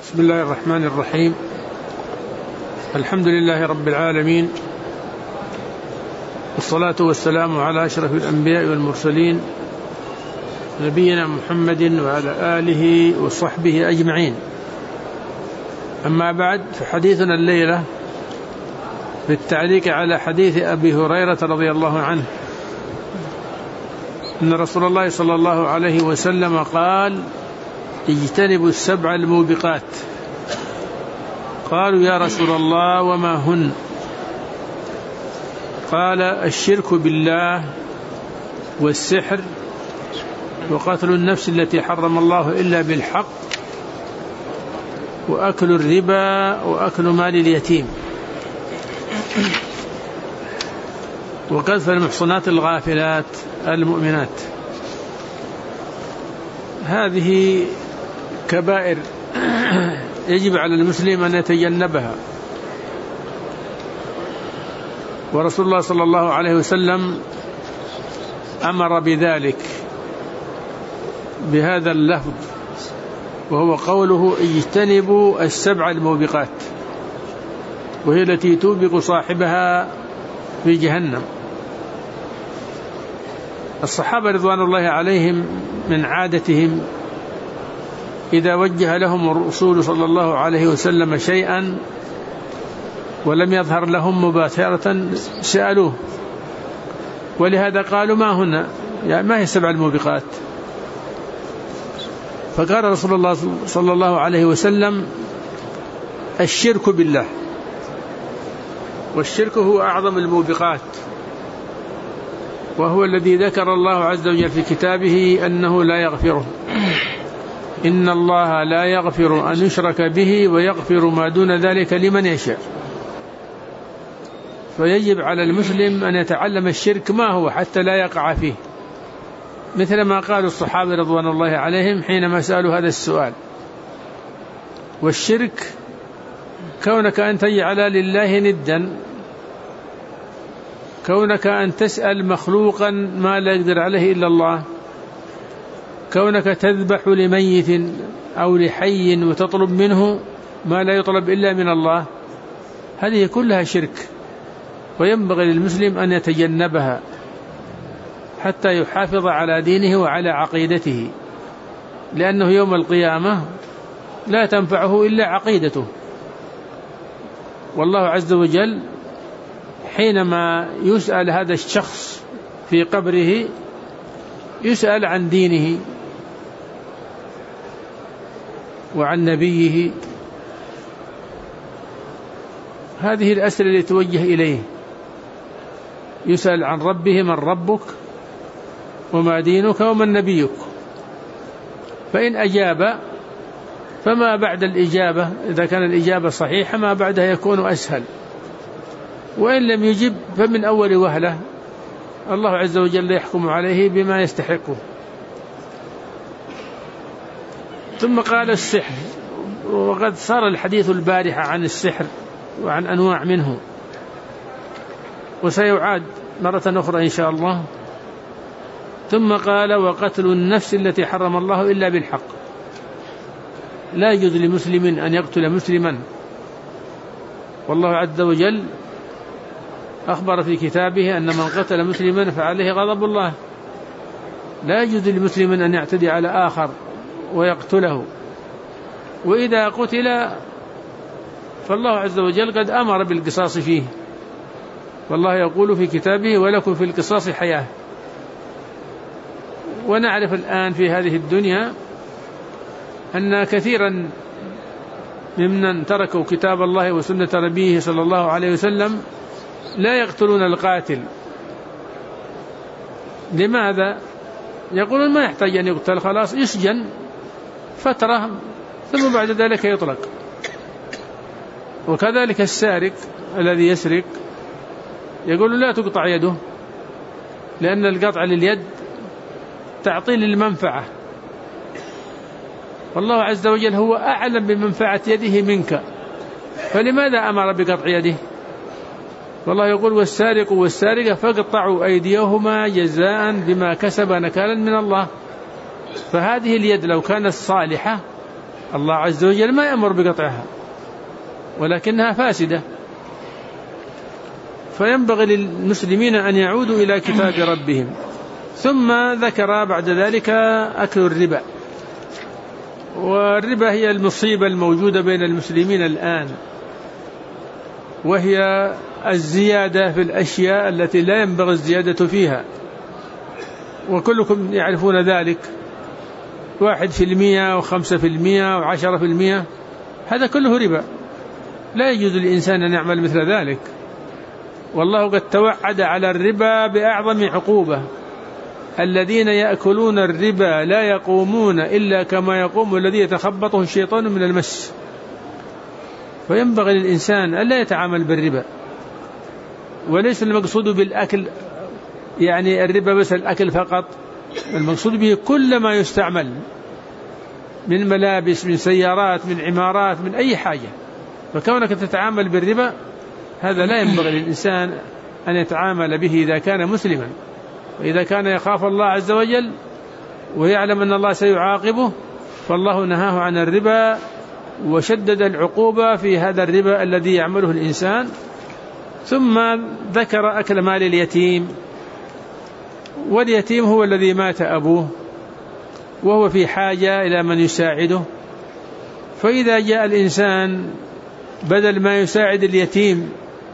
بسم الله الرحمن الرحيم. الحمد لله رب العالمين، والصلاة والسلام على أشرف الأنبياء والمرسلين نبينا محمد وعلى آله وصحبه أجمعين. أما بعد، فحديثنا الليلة في التعليق على حديث أبي هريرة رضي الله عنه أن رسول الله صلى الله عليه وسلم قال: اجتنبوا السبع الموبقات. قالوا: يا رسول الله وما هن؟ قال: الشرك بالله، والسحر، وقتل النفس التي حرم الله إلا بالحق، وأكل الربا، وأكل مال اليتيم، وقذف المحصنات الغافلات المؤمنات. هذه كبائر يجب على المسلم أن يتجنبها، ورسول الله صلى الله عليه وسلم أمر بذلك بهذا اللفظ، وهو قوله: اجتنبوا السبع الموبقات، وهي التي توبق صاحبها في جهنم. الصحابة رضوان الله عليهم من عادتهم إذا وجه لهم الرسول صلى الله عليه وسلم شيئا ولم يظهر لهم مباشرة سألوه، ولهذا قالوا: ما هنا؟ يعني ما هي السبع الموبقات؟ فقال رسول الله صلى الله عليه وسلم: الشرك بالله، والشرك هو أعظم الموبقات، وهو الذي ذكر الله عز وجل في كتابه أنه لا يغفره. إن الله لا يغفر أن يشرك به ويغفر ما دون ذلك لمن يشاء. فيجب على المسلم أن يتعلم الشرك ما هو حتى لا يقع فيه، مثل ما قال الصحابة رضوان الله عليهم حينما سألوا هذا السؤال. والشرك كونك أن تجعل لله ندا، كونك أن تسأل مخلوقا ما لا يقدر عليه إلا الله، كونك تذبح لميت أو لحي وتطلب منه ما لا يطلب إلا من الله، هذه كلها شرك، وينبغي للمسلم أن يتجنبها حتى يحافظ على دينه وعلى عقيدته، لأنه يوم القيامة لا تنفعه إلا عقيدته. والله عز وجل حينما يسأل هذا الشخص في قبره يسأل عن دينه وعن نبيه. هذه الأسئلة التي توجه إليه، يسأل عن ربه: من ربك وما دينك ومن نبيك؟ فإن أجاب فما بعد الإجابة، إذا كان الإجابة صحيحة ما بعدها يكون أسهل، وإن لم يجب فمن أول وهلة الله عز وجل يحكم عليه بما يستحقه. ثم قال: السحر، وقد صار الحديث البارحة عن السحر وعن أنواع منه، وسيعاد مرة أخرى إن شاء الله. ثم قال: وقتل النفس التي حرم الله إلا بالحق. لا يجوز لمسلم أن يقتل مسلما، والله عز وجل أخبر في كتابه أن من قتل مسلما فعليه غضب الله. لا يجوز لمسلم أن يعتدي على آخر ويقتله، وإذا قتل فالله عز وجل قد أمر بالقصاص فيه، والله يقول في كتابه: ولكم في القصاص حياة. ونعرف الآن في هذه الدنيا أن كثيرا ممن تركوا كتاب الله وسنة نبيه صلى الله عليه وسلم لا يقتلون القاتل. لماذا؟ يقولون ما يحتاج أن يقتل، خلاص يسجن فترة ثم بعد ذلك يطلق. وكذلك السارق الذي يسرق يقول لا تقطع يده، لأن القطع لليد تعطيل المنفعة، والله عز وجل هو أعلم بمنفعة يده منك، فلماذا أمر بقطع يده؟ والله يقول: والسارق والسارقة فاقطعوا أيديهما جزاء بما كسب نكالا من الله. فهذه اليد لو كانت صالحة الله عز وجل ما يأمر بقطعها ولكنها فاسدة. فينبغي للمسلمين أن يعودوا إلى كتاب ربهم. ثم ذكر بعد ذلك أكل الربا. والربا هي المصيبة الموجودة بين المسلمين الآن، وهي الزيادة في الأشياء التي لا ينبغي الزيادة فيها، وكلكم يعرفون ذلك. 1% و5% و10%، هذا كله ربا، لا يجوز للإنسان أن يعمل مثل ذلك. والله قد توعد على الربا بأعظم عقوبة: الذين يأكلون الربا لا يقومون إلا كما يقوم الذي يتخبطه الشيطان من المس. فينبغي للإنسان ألا يتعامل بالربا. وليس المقصود بالأكل يعني الربا بس الأكل فقط، المقصود به كل ما يستعمل من ملابس، من سيارات، من عمارات، من أي حاجة. فكونك تتعامل بالربا هذا لا ينبغي للإنسان أن يتعامل به إذا كان مسلما. وإذا كان يخاف الله عز وجل ويعلم أن الله سيعاقبه فالله نهاه عن الربا وشدد العقوبة في هذا الربا الذي يعمله الإنسان. ثم ذكر أكل مال اليتيم. واليتيم هو الذي مات أبوه وهو في حاجة إلى من يساعده، فإذا جاء الإنسان بدل ما يساعد اليتيم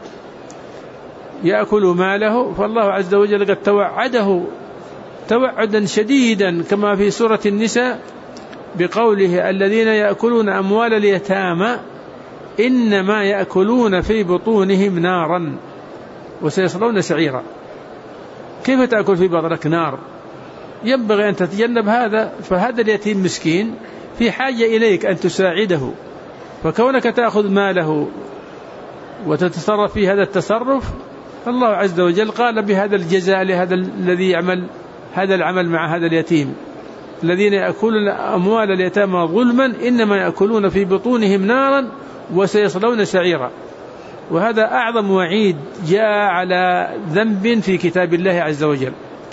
يأكل ماله، فالله عز وجل قد توعده توعدا شديدا كما في سورة النساء بقوله: الذين يأكلون أموال اليتامى إنما يأكلون في بطونهم نارا وسيصلون سعيرا. كيف تأكل في بطنك نار؟ ينبغي أن تتجنب هذا. فهذا اليتيم مسكين في حاجة إليك أن تساعده، فكونك تأخذ ماله وتتصرف في هذا التصرف، الله عز وجل قال بهذا الجزاء لهذا الذي يعمل هذا العمل مع هذا اليتيم: الذين يأكلون أموال اليتامى ظلما إنما يأكلون في بطونهم نارا وسيصلون سعيرا. وهذا أعظم وعيد جاء على ذنب في كتاب الله عز وجل.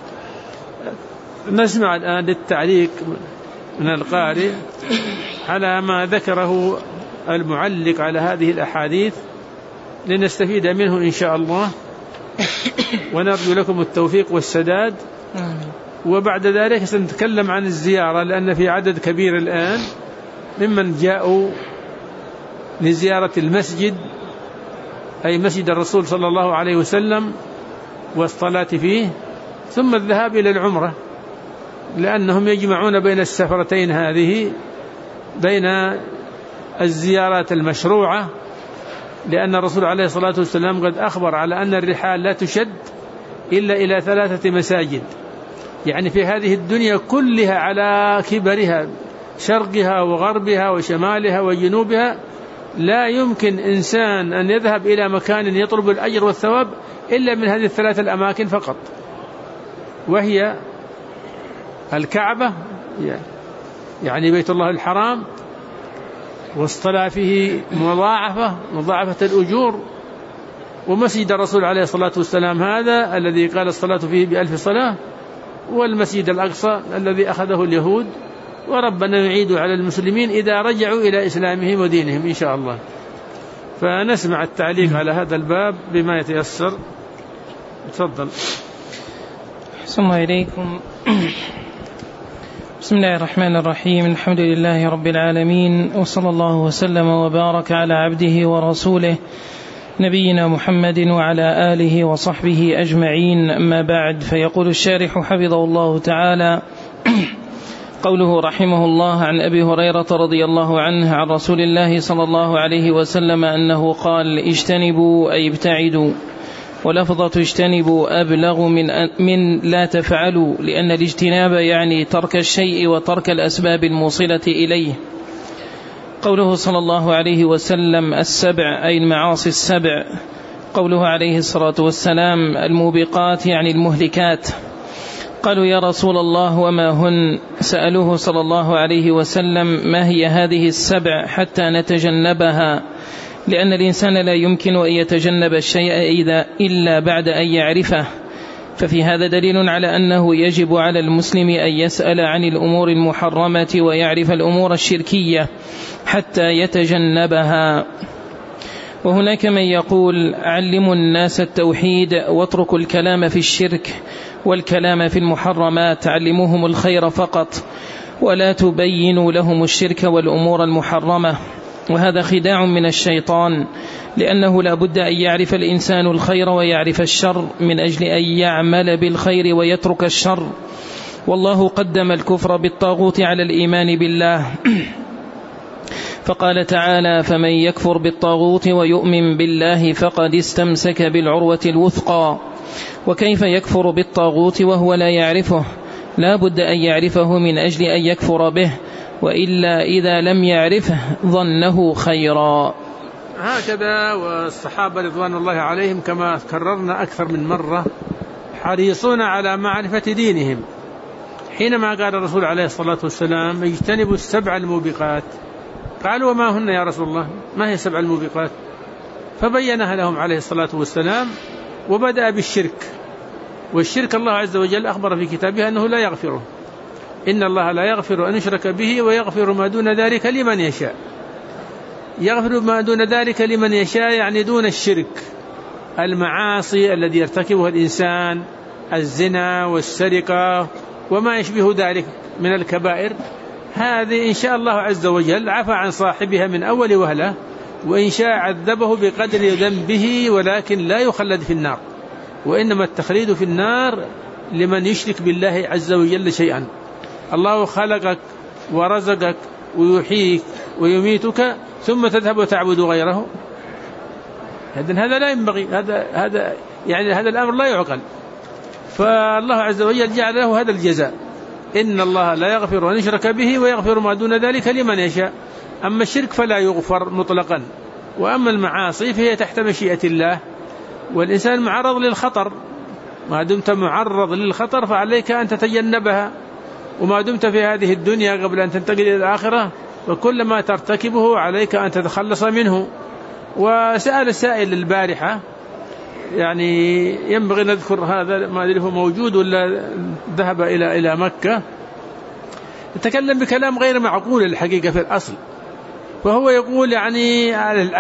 نسمع الآن للتعليق من القارئ على ما ذكره المعلق على هذه الأحاديث لنستفيد منه إن شاء الله، ونرجو لكم التوفيق والسداد. وبعد ذلك سنتكلم عن الزيارة، لأن في عدد كبير الآن ممن جاءوا لزيارة المسجد، أي مسجد الرسول صلى الله عليه وسلم، والصلاة فيه، ثم الذهاب إلى العمرة، لأنهم يجمعون بين السفرتين هذه، بين الزيارات المشروعة، لأن الرسول عليه الصلاة والسلام قد أخبر على أن الرحال لا تشد إلا إلى 3 مساجد، يعني في هذه الدنيا كلها على كبرها، شرقها وغربها وشمالها وجنوبها، لا يمكن إنسان أن يذهب إلى مكان يطلب الأجر والثواب إلا من هذه 3 الأماكن فقط، وهي الكعبة يعني بيت الله الحرام، والصلاة فيه مضاعفة الأجور، ومسجد الرسول عليه الصلاة والسلام هذا الذي قال الصلاة فيه ب1000 صلاة، والمسجد الأقصى الذي أخذه اليهود، وربنا يعيد على المسلمين إذا رجعوا إلى إسلامهم ودينهم إن شاء الله. فنسمع التعليق على هذا الباب بما يتيسر. تفضل. ثم إليكم. بسم الله الرحمن الرحيم. الحمد لله رب العالمين، وصلى الله وسلم وبارك على عبده ورسوله نبينا محمد وعلى آله وصحبه أجمعين. أما بعد، فيقول الشارح حفظه الله تعالى: قوله رحمه الله: عن أبي هريرة رضي الله عنه عن رسول الله صلى الله عليه وسلم أنه قال: اجتنبوا أي ابتعدوا، ولفظة اجتنبوا أبلغ من لا تفعلوا، لأن الاجتناب يعني ترك الشيء وترك الأسباب الموصلة إليه. قوله صلى الله عليه وسلم: السبع أي المعاصي السبع. قوله عليه الصلاة والسلام: الموبقات يعني المهلكات. قالوا: يا رسول الله وما هن؟ سألوه صلى الله عليه وسلم: ما هي هذه السبع حتى نتجنبها؟ لأن الإنسان لا يمكن أن يتجنب الشيء إلا بعد أن يعرفه، ففي هذا دليل على أنه يجب على المسلم أن يسأل عن الأمور المحرمة ويعرف الأمور الشركية حتى يتجنبها. وهناك من يقول علموا الناس التوحيد واتركوا الكلام في الشرك والكلام في المحرمات، علموهم الخير فقط ولا تبينوا لهم الشرك والأمور المحرمة. وهذا خداع من الشيطان، لأنه لا بد أن يعرف الإنسان الخير ويعرف الشر من أجل أن يعمل بالخير ويترك الشر. والله قدم الكفر بالطاغوت على الإيمان بالله فقال تعالى: فمن يكفر بالطاغوت ويؤمن بالله فقد استمسك بالعروة الوثقى. وكيف يكفر بالطاغوت وهو لا يعرفه؟ لا بد أن يعرفه من أجل أن يكفر به، وإلا إذا لم يعرفه ظنه خيرا. هكذا والصحابة رضوان الله عليهم كما كررنا أكثر من مرة حريصون على معرفة دينهم. حينما قال الرسول عليه الصلاة والسلام: اجتنبوا السبع الموبقات، قالوا: وما هن يا رسول الله؟ ما هي سبع الموبقات؟ فبينها لهم عليه الصلاة والسلام، وبدأ بالشرك. والشرك الله عز وجل أخبر في كتابه أنه لا يغفره، إن الله لا يغفر أن يشرك به ويغفر ما دون ذلك لمن يشاء. يغفر ما دون ذلك لمن يشاء يعني دون الشرك، المعاصي الذي يرتكبها الإنسان، الزنا والسرقة وما يشبه ذلك من الكبائر، هذه إن شاء الله عز وجل عفى عن صاحبها من أول وهلة، وإن شاء عذبه بقدر ذنبه، ولكن لا يخلد في النار، وإنما التخليد في النار لمن يشرك بالله عز وجل شيئا. الله خلقك ورزقك ويحييك ويميتك ثم تذهب وتعبد غيره، هذا لا ينبغي، هذا الأمر لا يعقل. فالله عز وجل جعل له هذا الجزاء: إن الله لا يغفر أن يشرك به ويغفر ما دون ذلك لمن يشاء. أما الشرك فلا يغفر مطلقا، وأما المعاصي فهي تحت مشيئة الله، والإنسان معرض للخطر. ما دمت معرض للخطر فعليك أن تتجنبها، وما دمت في هذه الدنيا قبل أن تنتقل إلى الآخرة فكل ما ترتكبه عليك أن تتخلص منه. وسأل السائل البارحة، يعني ينبغي نذكر هذا، ما أدري هو موجود ولا ذهب إلى مكة، يتكلم بكلام غير معقول الحقيقة في الأصل. وهو يقول يعني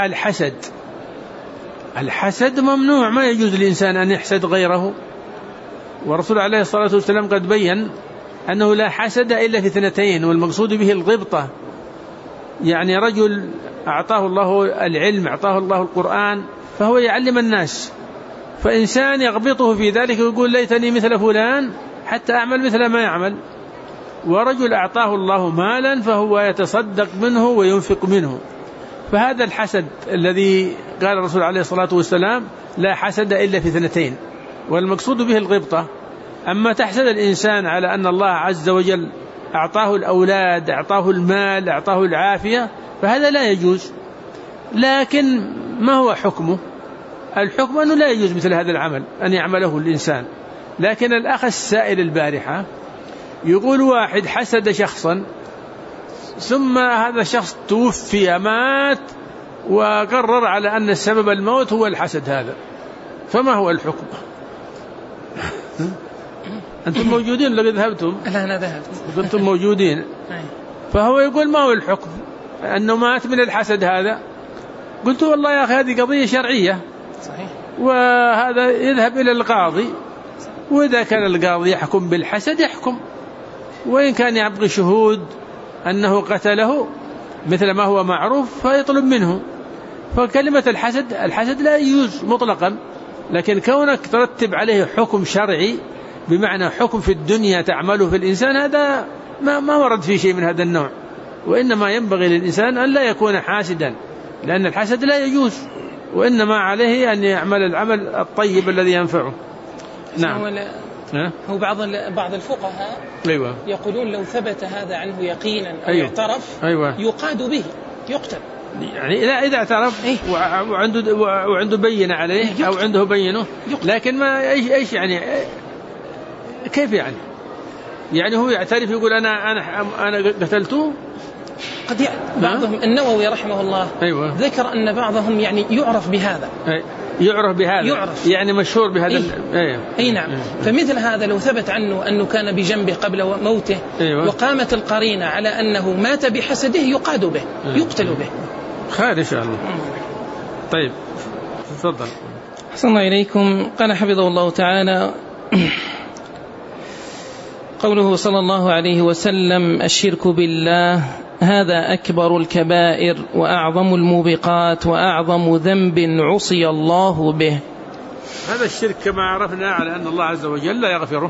الحسد ممنوع، ما يجوز للإنسان أن يحسد غيره. ورسول عليه الصلاة والسلام قد بيّن أنه لا حسد إلا في اثنتين، والمقصود به الغبطة، يعني رجل أعطاه الله العلم، أعطاه الله القرآن، فهو يعلم الناس، فإنسان يغبطه في ذلك ويقول: ليتني مثل فلان حتى أعمل مثل ما يعمل. ورجل أعطاه الله مالا فهو يتصدق منه وينفق منه. فهذا الحسد الذي قال الرسول عليه الصلاة والسلام: لا حسد إلا في اثنتين، والمقصود به الغبطة. أما تحسد الإنسان على أن الله عز وجل أعطاه الأولاد، أعطاه المال، أعطاه العافية، فهذا لا يجوز. لكن ما هو حكمه؟ الحكم أنه لا يجوز مثل هذا العمل أن يعمله الإنسان. لكن الأخ السائل البارحة يقول: واحد حسد شخصا ثم هذا الشخص توفي، مات، وقرر على أن السبب الموت هو الحسد هذا، فما هو الحكم؟ أنتم موجودين ولا ذهبتم؟ لا أنا ذهبت. كنتم موجودين. فهو يقول: ما هو الحكم؟ أنه مات من الحسد هذا. قلت: والله يا أخي هذه قضية شرعية، صحيح، وهذا يذهب إلى القاضي، وإذا كان القاضي يحكم بالحسد يحكم، وإن كان يبغي شهود أنه قتله مثل ما هو معروف فيطلب منه. فكلمة الحسد لا يجوز مطلقا، لكن كونك ترتب عليه حكم شرعي بمعنى حكم في الدنيا تعمله في الإنسان، هذا ما ورد فيه شيء من هذا النوع. وإنما ينبغي للإنسان أن لا يكون حاسدا، لأن الحسد لا يجوز، وإنما عليه أن يعمل العمل الطيب الذي ينفعه. نعم. هو بعض الفقهاء يقولون لو ثبت هذا عنه يقينا أو اعترف يقاد به، يقتل. يعني إذا اعترف وعنده بينة عليه أو عنده بينه، لكن ما إيش يعني، كيف يعني هو يعترف يقول أنا قتلته. قد بعضهم النووي رحمه الله ذكر أن بعضهم يعني يعرف بهذا، يعرف بهذا، يعني مشهور بهذا. أي نعم. فمثل هذا لو ثبت عنه أنه كان بجنبه قبل موته وقامت القرينة على أنه مات بحسده يقاد به، يقتل به. خير إن شاء الله. طيب تفضل. أحسن الله إليكم. قال حفظه الله تعالى: قوله صلى الله عليه وسلم: الشرك بالله هذا أكبر الكبائر وأعظم الموبقات وأعظم ذنب عصي الله به. هذا الشرك كما عرفنا على أن الله عز وجل لا يغفره،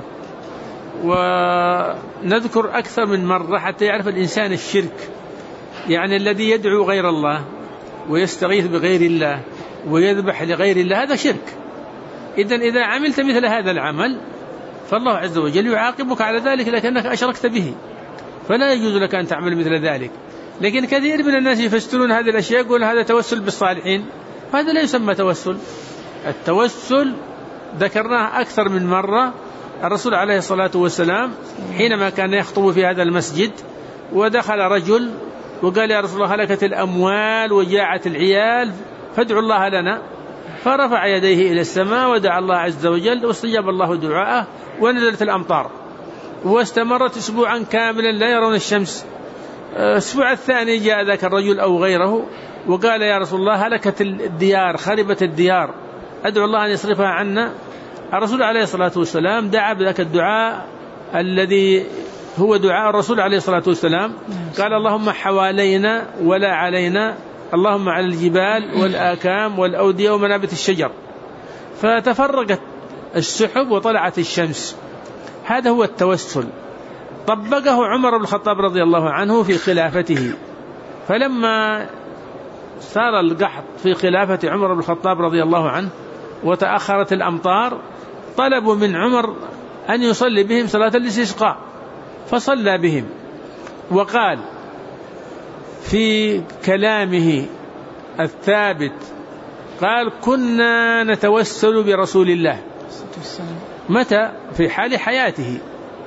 ونذكر أكثر من مرة حتى يعرف الإنسان الشرك، يعني الذي يدعو غير الله ويستغيث بغير الله ويذبح لغير الله، هذا شرك. إذا عملت مثل هذا العمل فالله عز وجل يعاقبك على ذلك لكنك أشركت به، فلا يجوز لك أن تعمل مثل ذلك. لكن كثير من الناس يفسرون هذه الأشياء يقول هذا توسل بالصالحين، هذا لا يسمى توسل. التوسل ذكرناه أكثر من مرة. الرسول عليه الصلاة والسلام حينما كان يخطب في هذا المسجد ودخل رجل وقال: يا رسول الله هلكت الأموال وجاعت العيال فادعوا الله لنا، فرفع يديه إلى السماء ودعا الله عز وجل واستجاب الله دعاءه ونزلت الأمطار، واستمرت أسبوعا كاملا لا يرون الشمس. الأسبوع الثاني جاء ذاك الرجل أو غيره وقال: يا رسول الله هلكت الديار خربت الديار أدعو الله أن يصرفها عنا. الرسول عليه الصلاة والسلام دعا بذاك الدعاء الذي هو دعاء الرسول عليه الصلاة والسلام، قال: اللهم حوالينا ولا علينا، اللهم على الجبال والآكام والأودية ومنابت الشجر. فتفرقت السحب وطلعت الشمس. هذا هو التوسل. طبقه عمر بن الخطاب رضي الله عنه في خلافته، فلما صار القحط في خلافة عمر بن الخطاب رضي الله عنه وتأخرت الأمطار طلبوا من عمر أن يصلي بهم صلاة الاستسقاء، فصلى بهم وقال في كلامه الثابت قال: كنا نتوسل برسول الله. متى؟ في حال حياته.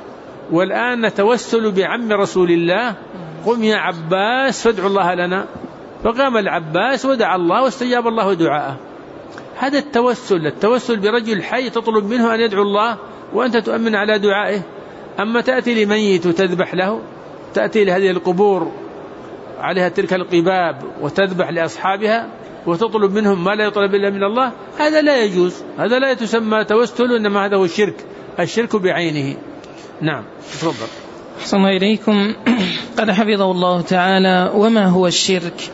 والآن نتوسل بعم رسول الله، قم يا عباس فادعوا الله لنا. فقام العباس ودعا الله واستجاب الله دعاءه. هذا التوسل برجل حي تطلب منه أن يدعو الله وأنت تؤمن على دعائه. أما تأتي لميت وتذبح له، تأتي لهذه القبور عليها تلك القباب وتذبح لأصحابها وتطلب منهم ما لا يطلب إلا من الله، هذا لا يجوز، هذا لا يتسمى توسل، إنما هذا هو الشرك بعينه. نعم تفضل. أحسن الله إليكم. قال حفظه الله تعالى: وما هو الشرك؟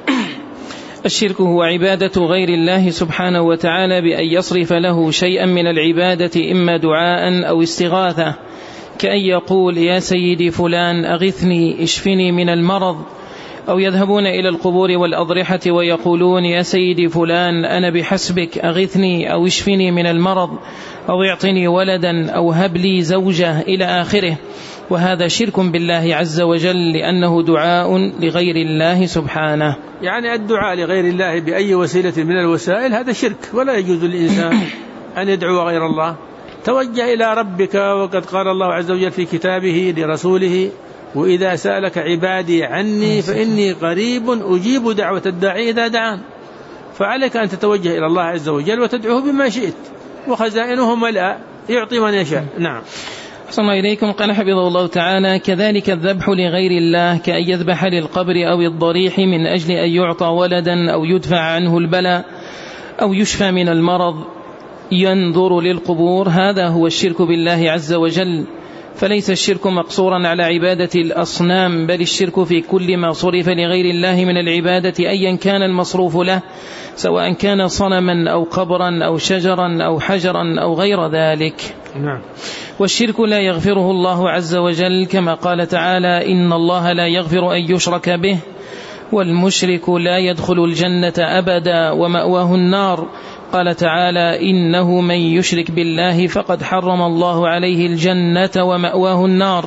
الشرك هو عبادة غير الله سبحانه وتعالى بأن يصرف له شيئا من العبادة إما دعاء أو استغاثة، كأن يقول: يا سيدي فلان أغثني اشفني من المرض، أو يذهبون إلى القبور والأضرحة ويقولون: يا سيدي فلان أنا بحسبك أغثني أو اشفني من المرض، أو اعطني ولدا أو هب لي زوجة إلى آخره. وهذا شرك بالله عز وجل لأنه دعاء لغير الله سبحانه. يعني الدعاء لغير الله بأي وسيلة من الوسائل هذا شرك، ولا يجوز للإنسان أن يدعو غير الله. توجه إلى ربك، وقد قال الله عز وجل في كتابه لرسوله: وإذا سألك عبادي عني فإني قريب أجيب دعوة الداعي إذا دعان. فعليك أن تتوجه إلى الله عز وجل وتدعوه بما شئت، وخزائنه ملأ يعطي من يشاء. نعم. أحسن الله إليكم. قال حفظه الله تعالى: كذلك الذبح لغير الله كأن يذبح للقبر أو الضريح من أجل أن يعطى ولدا أو يدفع عنه البلاء أو يشفى من المرض، ينظر للقبور. هذا هو الشرك بالله عز وجل. فليس الشرك مقصورا على عبادة الأصنام، بل الشرك في كل ما صرف لغير الله من العبادة أيا كان المصروف له، سواء كان صنما أو قبرا أو شجرا أو حجرا أو غير ذلك. نعم. والشرك لا يغفره الله عز وجل، كما قال تعالى: إن الله لا يغفر أن يشرك به والمشرك لا يدخل الجنة أبدا ومأواه النار. قال تعالى: إنه من يشرك بالله فقد حرم الله عليه الجنة ومأواه النار.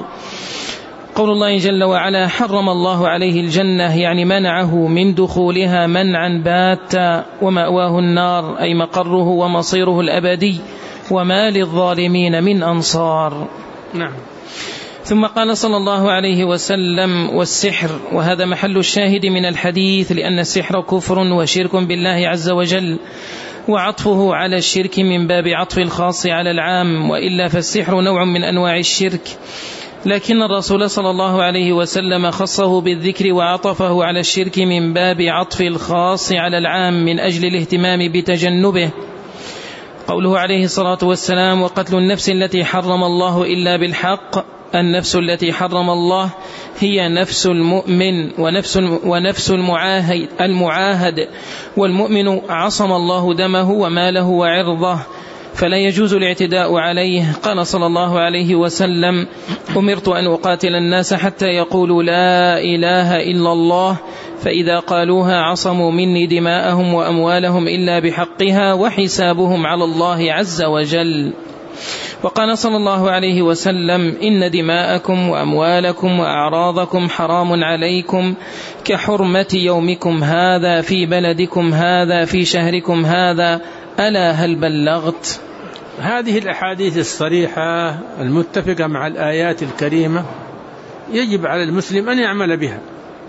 قول الله جل وعلا: حرم الله عليه الجنة، يعني منعه من دخولها منعا باتا، ومأواه النار أي مقره ومصيره الأبدي، وما للظالمين من أنصار. نعم. ثم قال صلى الله عليه وسلم: والسحر. وهذا محل الشاهد من الحديث، لأن السحر كفر وشرك بالله عز وجل، وعطفه على الشرك من باب عطف الخاص على العام، وإلا فالسحر نوع من أنواع الشرك، لكن الرسول صلى الله عليه وسلم خصه بالذكر وعطفه على الشرك من باب عطف الخاص على العام من أجل الاهتمام بتجنبه. قوله عليه الصلاة والسلام: وقتل النفس التي حرم الله إلا بالحق، النفس التي حرم الله هي نفس المؤمن ونفس المعاهد، والمؤمن عصم الله دمه وماله وعرضه، فلا يجوز الاعتداء عليه. قال صلى الله عليه وسلم: أمرت أن أقاتل الناس حتى يقولوا لا إله إلا الله، فإذا قالوها عصموا مني دماءهم وأموالهم إلا بحقها وحسابهم على الله عز وجل. وقال صلى الله عليه وسلم: إن دماءكم وأموالكم وأعراضكم حرام عليكم كحرمة يومكم هذا في بلدكم هذا في شهركم هذا، ألا هل بلغت؟ هذه الأحاديث الصريحة المتفقة مع الآيات الكريمة يجب على المسلم أن يعمل بها.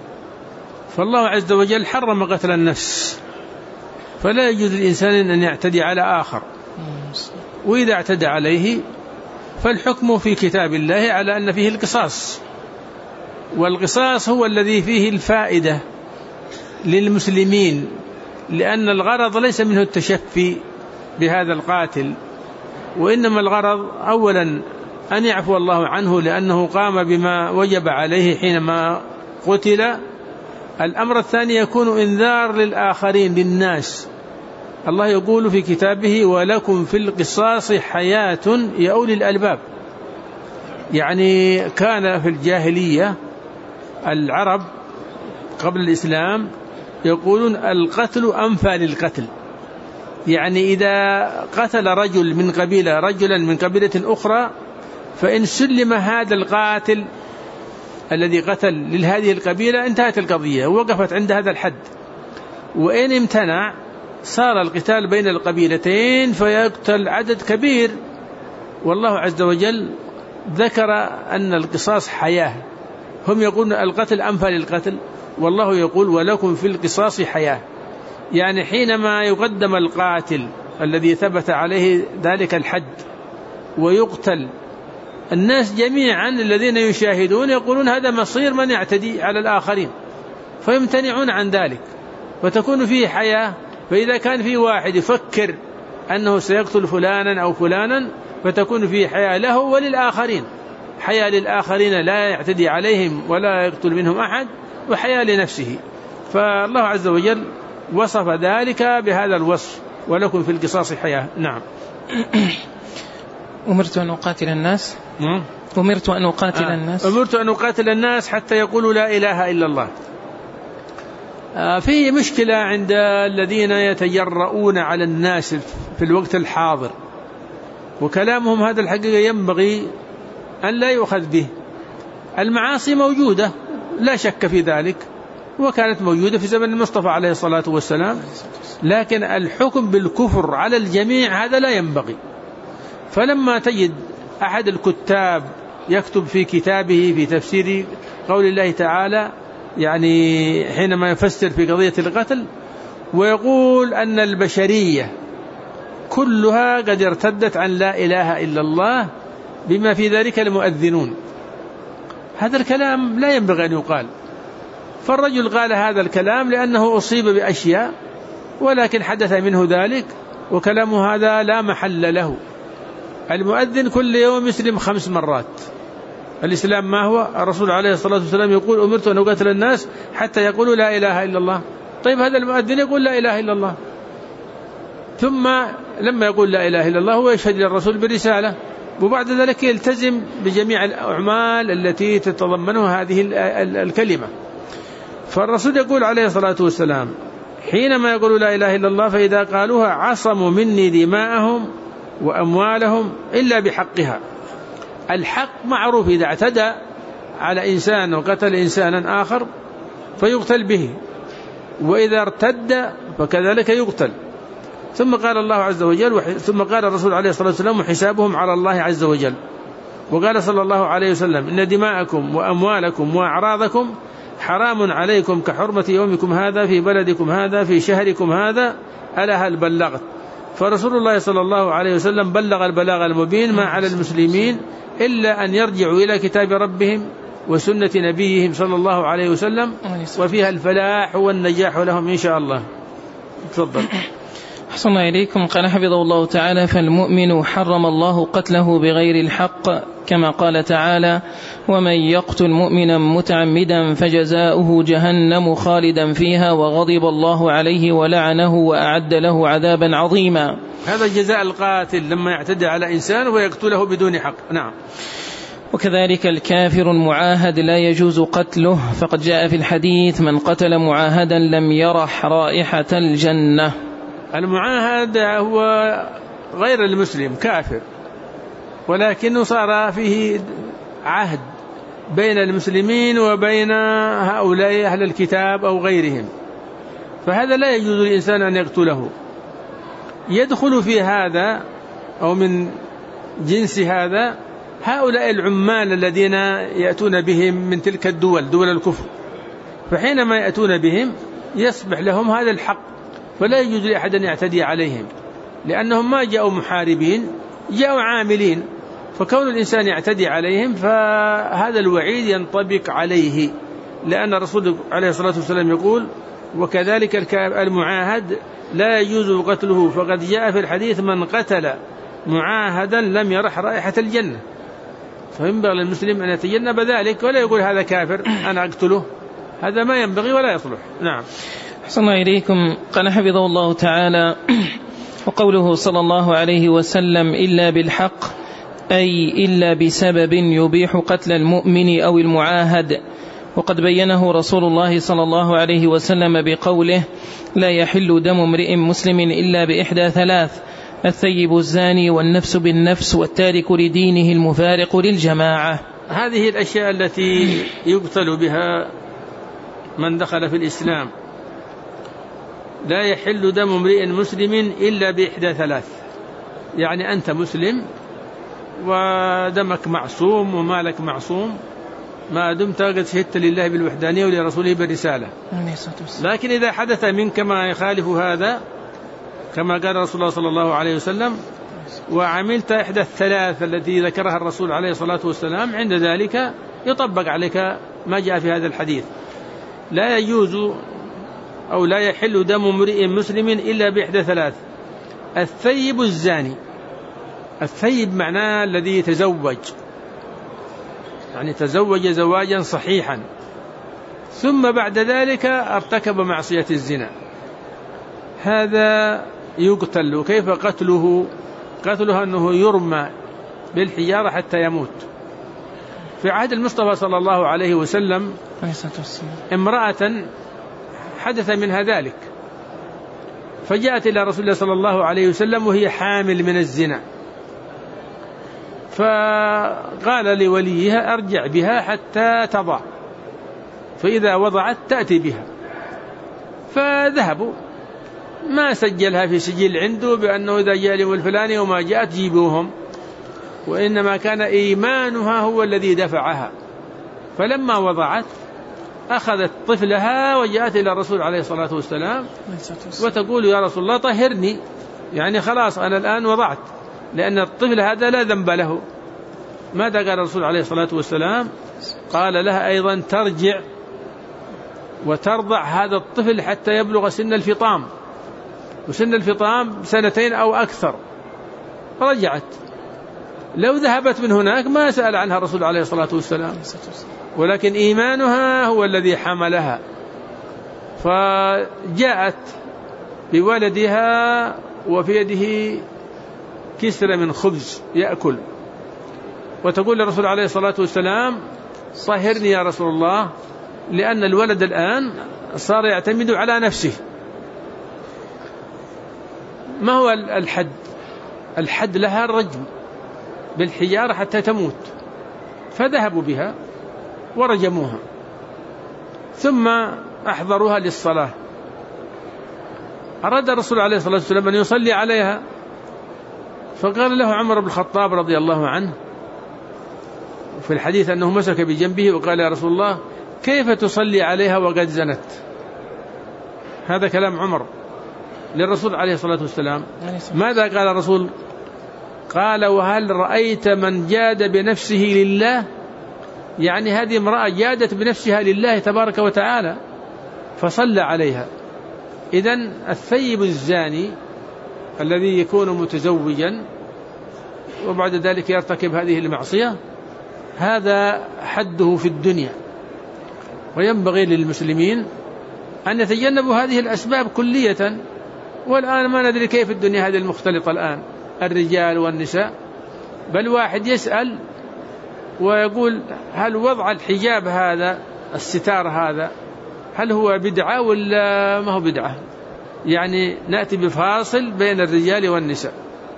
فالله عز وجل حرم قتل النفس، فلا يجوز للإنسان أن يعتدي على آخر، وإذا اعتدى عليه فالحكم في كتاب الله على أن فيه القصاص، والقصاص هو الذي فيه الفائدة للمسلمين، لأن الغرض ليس منه التشفي بهذا القاتل، وإنما الغرض أولا أن يعفو الله عنه لأنه قام بما وجب عليه حينما قتل. الأمر الثاني يكون إنذار للآخرين للناس. الله يقول في كتابه: ولكم في القصاص حياة يا أولي الألباب. يعني كان في الجاهلية العرب قبل الإسلام يقولون القتل أنفى للقتل، يعني إذا قتل رجل من قبيلة رجلا من قبيلة أخرى، فإن سلم هذا القاتل الذي قتل لهذه القبيلة انتهت القضية ووقفت عند هذا الحد، وإن امتنع صار القتال بين القبيلتين فيقتل عدد كبير. والله عز وجل ذكر أن القصاص حياة، هم يقولون القتل أنفى للقتل، والله يقول: ولكم في القصاص حياة. يعني حينما يقدم القاتل الذي ثبت عليه ذلك الحد ويقتل، الناس جميعا الذين يشاهدون يقولون هذا مصير من يعتدي على الآخرين، فيمتنعون عن ذلك، فتكون فيه حياة. فإذا كان في واحد يفكر أنه سيقتل فلانا أو فلانا فتكون فيه حياة له وللآخرين، حياة للآخرين لا يعتدي عليهم ولا يقتل منهم أحد، وحياة لنفسه. فالله عز وجل وصف ذلك بهذا الوصف: ولكم في القصاص حياة. نعم. أمرت أن أقاتل الناس أمرت أن أقاتل الناس حتى يقولوا لا إله إلا الله. في مشكلة عند الذين يتجرؤون على الناس في الوقت الحاضر، وكلامهم هذا الحقيقة ينبغي أن لا يؤخذ به. المعاصي موجودة لا شك في ذلك، وكانت موجودة في زمن المصطفى عليه الصلاة والسلام، لكن الحكم بالكفر على الجميع هذا لا ينبغي. فلما تجد أحد الكتاب يكتب في كتابه في تفسير قول الله تعالى، يعني حينما يفسر في قضية القتل ويقول أن البشرية كلها قد ارتدت عن لا إله إلا الله بما في ذلك المؤذنون، هذا الكلام لا ينبغي أن يقال. فالرجل قال هذا الكلام لأنه أصيب بأشياء، ولكن حدث منه ذلك، وكلامه هذا لا محل له. المؤذن كل يوم يسلم 5 مرات. الإسلام ما هو؟ الرسول عليه الصلاة والسلام يقول: أمرت أن أقاتل الناس حتى يقولوا لا إله إلا الله. طيب هذا المؤذن يقول لا إله إلا الله، ثم لما يقول لا إله إلا الله هو يشهد للرسول بالرسالة، وبعد ذلك يلتزم بجميع الأعمال التي تتضمنها هذه الكلمة. فالرسول يقول عليه الصلاة والسلام حينما يقولوا لا إله إلا الله: فإذا قالوها عصموا مني دماءهم وأموالهم إلا بحقها. الحق معروف، إذا اعتدى على إنسان وقتل إنسانا آخر فيقتل به، وإذا ارتد فكذلك يقتل. ثم قال الله عز وجل، ثم قال الرسول عليه الصلاة والسلام: وحسابهم على الله عز وجل. وقال صلى الله عليه وسلم: إن دماءكم وأموالكم وأعراضكم حرام عليكم كحرمة يومكم هذا في بلدكم هذا في شهركم هذا، ألا هل بلغت؟ فرسول الله صلى الله عليه وسلم بلغ البلاغ المبين، ما على المسلمين إلا أن يرجعوا إلى كتاب ربهم وسنة نبيهم صلى الله عليه وسلم، وفيها الفلاح والنجاح لهم إن شاء الله. تفضل. أحسن إليكم. قال حفظه الله تعالى: فالمؤمن حرم الله قتله بغير الحق، كما قال تعالى: ومن يقتل مؤمنا متعمدا فجزاؤه جهنم خالدا فيها وغضب الله عليه ولعنه وأعد له عذابا عظيما. هذا جزاء القاتل لما يعتدي على إنسان ويقتله بدون حق. نعم. وكذلك الكافر المعاهد لا يجوز قتله، فقد جاء في الحديث: من قتل معاهدا لم يرح رائحة الجنة. المعاهد هو غير المسلم كافر، ولكنه صار فيه عهد بين المسلمين وبين هؤلاء أهل الكتاب أو غيرهم، فهذا لا يجوز للإنسان أن يقتله. يدخل في هذا أو من جنس هذا هؤلاء العمال الذين يأتون بهم من تلك الدول، دول الكفر، فحينما يأتون بهم يصبح لهم هذا الحق، فلا يجوز لأحد أن يعتدي عليهم، لأنهم ما جاءوا محاربين، جاءوا عاملين، فكون الإنسان يعتدي عليهم فهذا الوعيد ينطبق عليه، لأن الرسول عليه الصلاة والسلام يقول: وكذلك المعاهد لا يجوز قتله، فقد جاء في الحديث: من قتل معاهدا لم يرح رائحة الجنة. فينبغي للمسلم أن يتجنب ذلك، ولا يقول هذا كافر أنا أقتله، هذا ما ينبغي ولا يصلح. نعم. أحسن إليكم. قال حفظه الله تعالى: وقوله صلى الله عليه وسلم: إلا بالحق، أي إلا بسبب يبيح قتل المؤمن أو المعاهد. وقد بينه رسول الله صلى الله عليه وسلم بقوله: لا يحل دم امرئ مسلم إلا بإحدى ثلاث: الثيب الزاني والنفس بالنفس والتارك لدينه المفارق للجماعة. هذه الأشياء التي يقتل بها من دخل في الإسلام. لا يحل دم امرئ مسلم إلا بإحدى ثلاث، يعني أنت مسلم ودمك معصوم ومالك معصوم ما دمت قد شهدت لله بالوحدانية ولرسوله بالرسالة. لكن إذا حدث منك ما يخالف هذا، كما قال رسول الله صلى الله عليه وسلم: وعملت إحدى الثلاث التي ذكرها الرسول عليه الصلاة والسلام، عند ذلك يطبق عليك ما جاء في هذا الحديث. لا يجوز أو لا يحل دم امرئ مسلم إلا بإحدى ثلاث: الثيب الزاني. الثيب معناه الذي يتزوج، يعني تزوج زواجا صحيحا ثم بعد ذلك ارتكب معصية الزنا، هذا يقتل. وكيف قتله؟ قتله أنه يرمى بالحجارة حتى يموت. في عهد المصطفى صلى الله عليه وسلم امرأة حدث منها ذلك، فجاءت إلى رسول الله صلى الله عليه وسلم وهي حامل من الزنا، فقال لوليها: أرجع بها حتى تضع، فإذا وضعت تأتي بها. فذهبوا، ما سجلها في سجل عنده بأنه إذا جاء اليوم الفلاني وما جاءت جيبوهم، وإنما كان إيمانها هو الذي دفعها. فلما وضعت أخذت طفلها وجاءت إلى الرسول عليه الصلاة والسلام وتقول: يا رسول الله طهرني، يعني خلاص أنا الآن وضعت، لأن الطفل هذا لا ذنب له. ماذا قال الرسول عليه الصلاة والسلام؟ قال لها أيضا: ترجع وترضع هذا الطفل حتى يبلغ سن الفطام، وسن الفطام 2 أو أكثر. رجعت. لو ذهبت من هناك ما سأل عنها الرسول عليه الصلاة والسلام، ولكن إيمانها هو الذي حملها. فجاءت بولدها وفي يده كسر من خبز يأكل، وتقول للرسول عليه الصلاة والسلام: طهرني يا رسول الله، لأن الولد الآن صار يعتمد على نفسه. ما هو الحد؟ الحد لها الرجم بالحجارة حتى تموت. فذهبوا بها ورجموها، ثم أحضروها للصلاة. أراد الرسول عليه الصلاة والسلام أن يصلي عليها، فقال له عمر بن الخطاب رضي الله عنه في الحديث أنه مسك بجنبه وقال: يا رسول الله كيف تصلي عليها وقد زنت؟ هذا كلام عمر. للرسول عليه الصلاة والسلام. ماذا قال الرسول؟ قال: وهل رأيت من جاد بنفسه لله؟ يعني هذه امرأة جادت بنفسها لله تبارك وتعالى فصلى عليها. إذن الثيب الزاني الذي يكون متزوجا وبعد ذلك يرتكب هذه المعصية هذا حده في الدنيا، وينبغي للمسلمين أن يتجنبوا هذه الأسباب كلية. والآن ما ندري كيف الدنيا هذه المختلطة الآن، الرجال والنساء، بل واحد يسأل ويقول: هل وضع الحجاب هذا، الستار هذا، هل هو بدعة ولا ما هو بدعة؟ يعني نأتي بفاصل بين الرجال والنساء.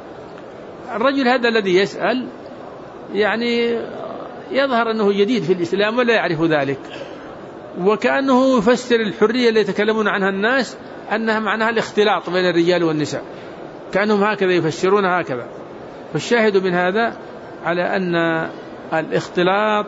الرجل هذا الذي يسأل يعني يظهر أنه جديد في الإسلام ولا يعرف ذلك، وكأنه يفسر الحرية اللي يتكلمون عنها الناس أنها معناها الاختلاط بين الرجال والنساء، كأنهم هكذا يفسرون هكذا. فالشاهد من هذا على أن الاختلاط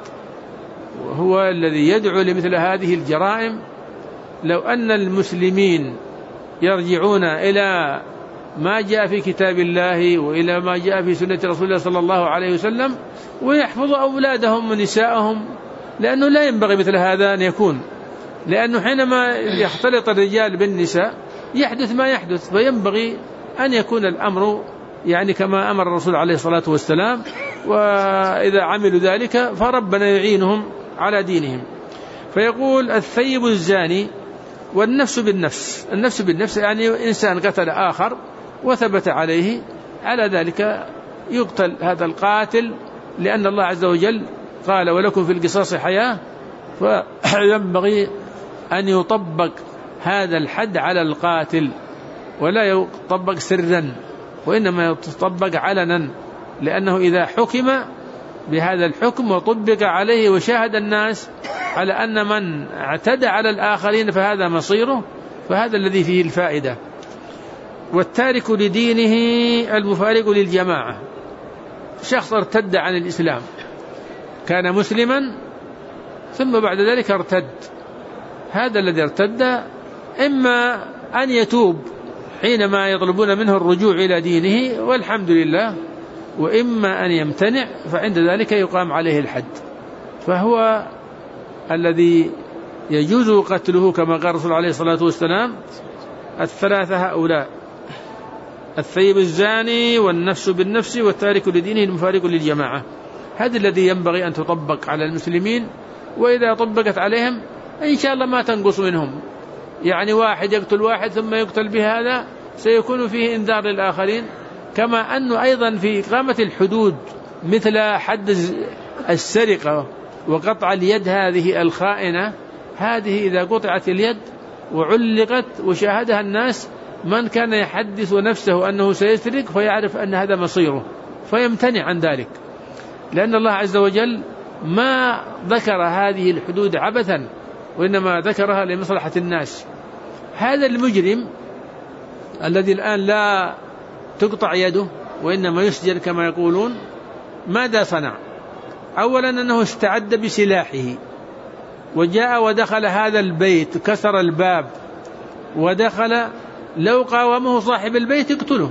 هو الذي يدعو لمثل هذه الجرائم. لو أن المسلمين يرجعون إلى ما جاء في كتاب الله وإلى ما جاء في سنة رسول الله صلى الله عليه وسلم ويحفظوا أولادهم ونساءهم، لأنه لا ينبغي مثل هذا أن يكون، لأنه حينما يختلط الرجال بالنساء يحدث ما يحدث، فينبغي أن يكون الأمر يعني كما أمر الرسول عليه الصلاة والسلام، وإذا عملوا ذلك فربنا يعينهم على دينهم. فيقول: الثيب الزاني والنفس بالنفس. النفس بالنفس يعني إنسان قتل آخر وثبت عليه، على ذلك يقتل هذا القاتل، لأن الله عز وجل قال: ولكم في القصاص حياة. فينبغي أن يطبق هذا الحد على القاتل، ولا يطبق سرا، وإنما يطبق علنا، لأنه إذا حكم بهذا الحكم وطبق عليه وشاهد الناس على أن من اعتدى على الآخرين فهذا مصيره، فهذا الذي فيه الفائدة. والتارك لدينه المفارق للجماعة. شخص ارتد عن الإسلام، كان مسلما ثم بعد ذلك ارتد، هذا الذي ارتد إما أن يتوب حينما يطلبون منه الرجوع إلى دينه والحمد لله، وإما أن يمتنع، فعند ذلك يقام عليه الحد. فهو الذي يجوز قتله كما قال الرسول عليه الصلاة والسلام: الثلاثة هؤلاء: الثيب الزاني والنفس بالنفس والتارك لدينه المفارق للجماعة. هذا الذي ينبغي أن تطبق على المسلمين، وإذا طبقت عليهم إن شاء الله ما تنقص منهم. يعني واحد يقتل واحد ثم يقتل بهذا سيكون فيه إنذار للآخرين، كما أنه أيضا في إقامة الحدود مثل حد السرقة وقطع اليد هذه الخائنة، هذه إذا قطعت اليد وعلقت وشاهدها الناس، من كان يحدث نفسه أنه سيسرق فيعرف أن هذا مصيره فيمتنع عن ذلك، لأن الله عز وجل ما ذكر هذه الحدود عبثا، وإنما ذكرها لمصلحة الناس. هذا المجرم الذي الآن لا تقطع يده وإنما يسجن كما يقولون، ماذا صنع؟ أولا أنه استعد بسلاحه وجاء ودخل هذا البيت، كسر الباب ودخل، لو قاومه صاحب البيت يقتله.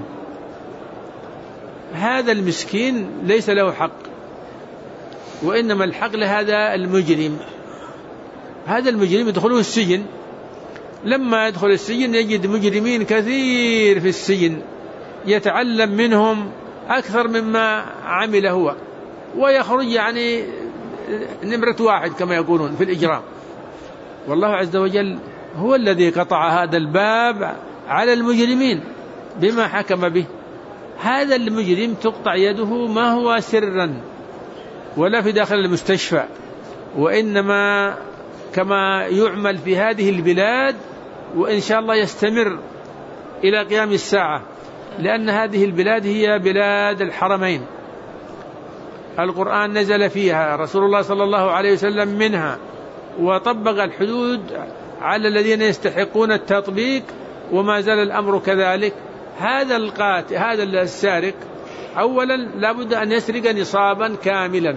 هذا المسكين ليس له حق، وإنما الحق لهذا المجرم. هذا المجرم يدخله السجن، لما يدخل السجن يجد مجرمين كثير في السجن يتعلم منهم أكثر مما عمل هو، ويخرج يعني نمرة واحد كما يقولون في الإجرام. والله عز وجل هو الذي قطع هذا الباب على المجرمين بما حكم به. هذا المجرم تقطع يده ما هو سرا ولا في داخل المستشفى، وإنما كما يعمل في هذه البلاد، وإن شاء الله يستمر إلى قيام الساعة، لأن هذه البلاد هي بلاد الحرمين، القرآن نزل فيها، رسول الله صلى الله عليه وسلم منها، وطبق الحدود على الذين يستحقون التطبيق، وما زال الأمر كذلك. هذا القاتل، هذا السارق، أولا لابد أن يسرق نصابا كاملا.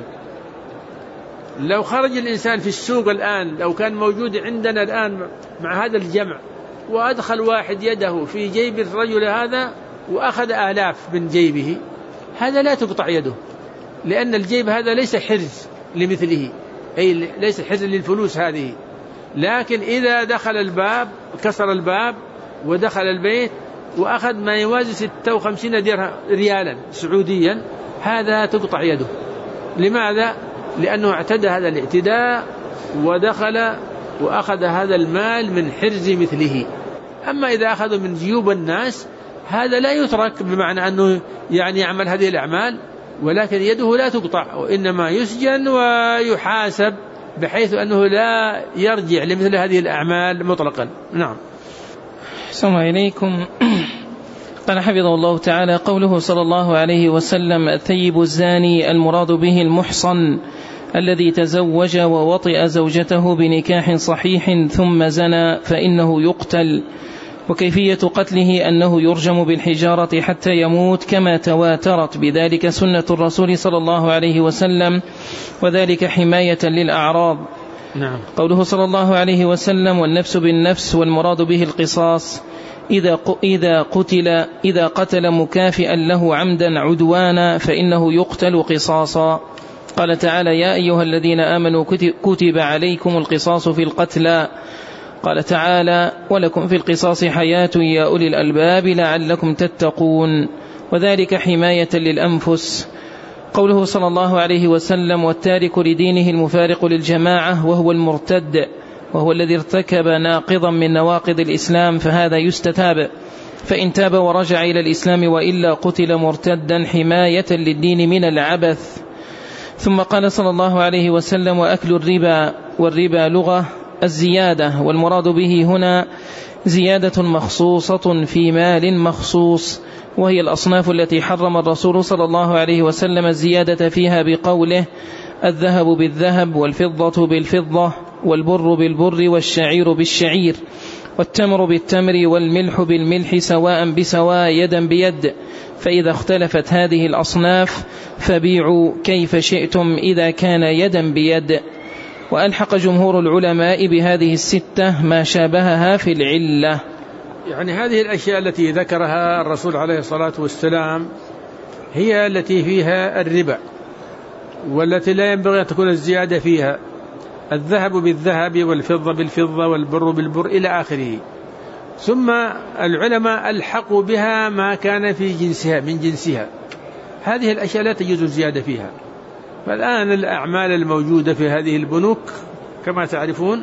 لو خرج الإنسان في السوق الآن، لو كان موجود عندنا الآن مع هذا الجمع وأدخل واحد يده في جيب الرجل هذا وأخذ آلاف من جيبه، هذا لا تقطع يده، لأن الجيب هذا ليس حرز لمثله، أي ليس حرز للفلوس هذه. لكن إذا دخل الباب، كسر الباب ودخل البيت وأخذ ما يوازي 56 ريالا سعوديا، هذا تقطع يده. لماذا؟ لأنه اعتدى هذا الاعتداء ودخل وأخذ هذا المال من حرز مثله. أما إذا أخذوا من جيوب الناس هذا لا يترك، بمعنى أنه يعني يعمل هذه الأعمال، ولكن يده لا تقطع، وإنما يسجن ويحاسب بحيث أنه لا يرجع لمثل هذه الأعمال مطلقا. نعم. السلام عليكم. قال حفظه الله تعالى: قوله صلى الله عليه وسلم: الثيب الزاني المراد به المحصن الذي تزوج ووطئ زوجته بنكاح صحيح ثم زنى فإنه يقتل. وكيفية قتله أنه يرجم بالحجارة حتى يموت، كما تواترت بذلك سنة الرسول صلى الله عليه وسلم، وذلك حماية للأعراض. نعم. قوله صلى الله عليه وسلم: والنفس بالنفس، والمراد به القصاص. إذا قتل مكافئا له عمدا عدوانا فإنه يقتل قصاصا. قال تعالى: يا أيها الذين آمنوا كتب عليكم القصاص في القتلى. قال تعالى: ولكم في القصاص حياة يا أولي الألباب لعلكم تتقون، وذلك حماية للأنفس. قوله صلى الله عليه وسلم: والتارك لدينه المفارق للجماعة، وهو المرتد، وهو الذي ارتكب ناقضا من نواقض الإسلام، فهذا يستتاب، فإن تاب ورجع إلى الإسلام وإلا قتل مرتدا حماية للدين من العبث. ثم قال صلى الله عليه وسلم: وأكل الربا، والربا لغة الزيادة، والمراد به هنا زيادة مخصوصة في مال مخصوص، وهي الأصناف التي حرم الرسول صلى الله عليه وسلم الزيادة فيها بقوله: الذهب بالذهب، والفضة بالفضة، والبر بالبر، والشعير بالشعير، والتمر بالتمر، والملح بالملح، سواء بسواء، يدا بيد. فإذا اختلفت هذه الأصناف فبيعوا كيف شئتم إذا كان يدا بيد. وألحق جمهور العلماء بهذه الستة ما شابهها في العلة. يعني هذه الأشياء التي ذكرها الرسول عليه الصلاة والسلام هي التي فيها الربا، والتي لا ينبغي أن تكون الزيادة فيها: الذهب بالذهب، والفضة بالفضة، والبر بالبر، إلى آخره. ثم العلماء ألحقوا بها ما كان في جنسها من جنسها. هذه الأشياء لا تجوز الزيادة فيها. فالآن الأعمال الموجودة في هذه البنوك كما تعرفون،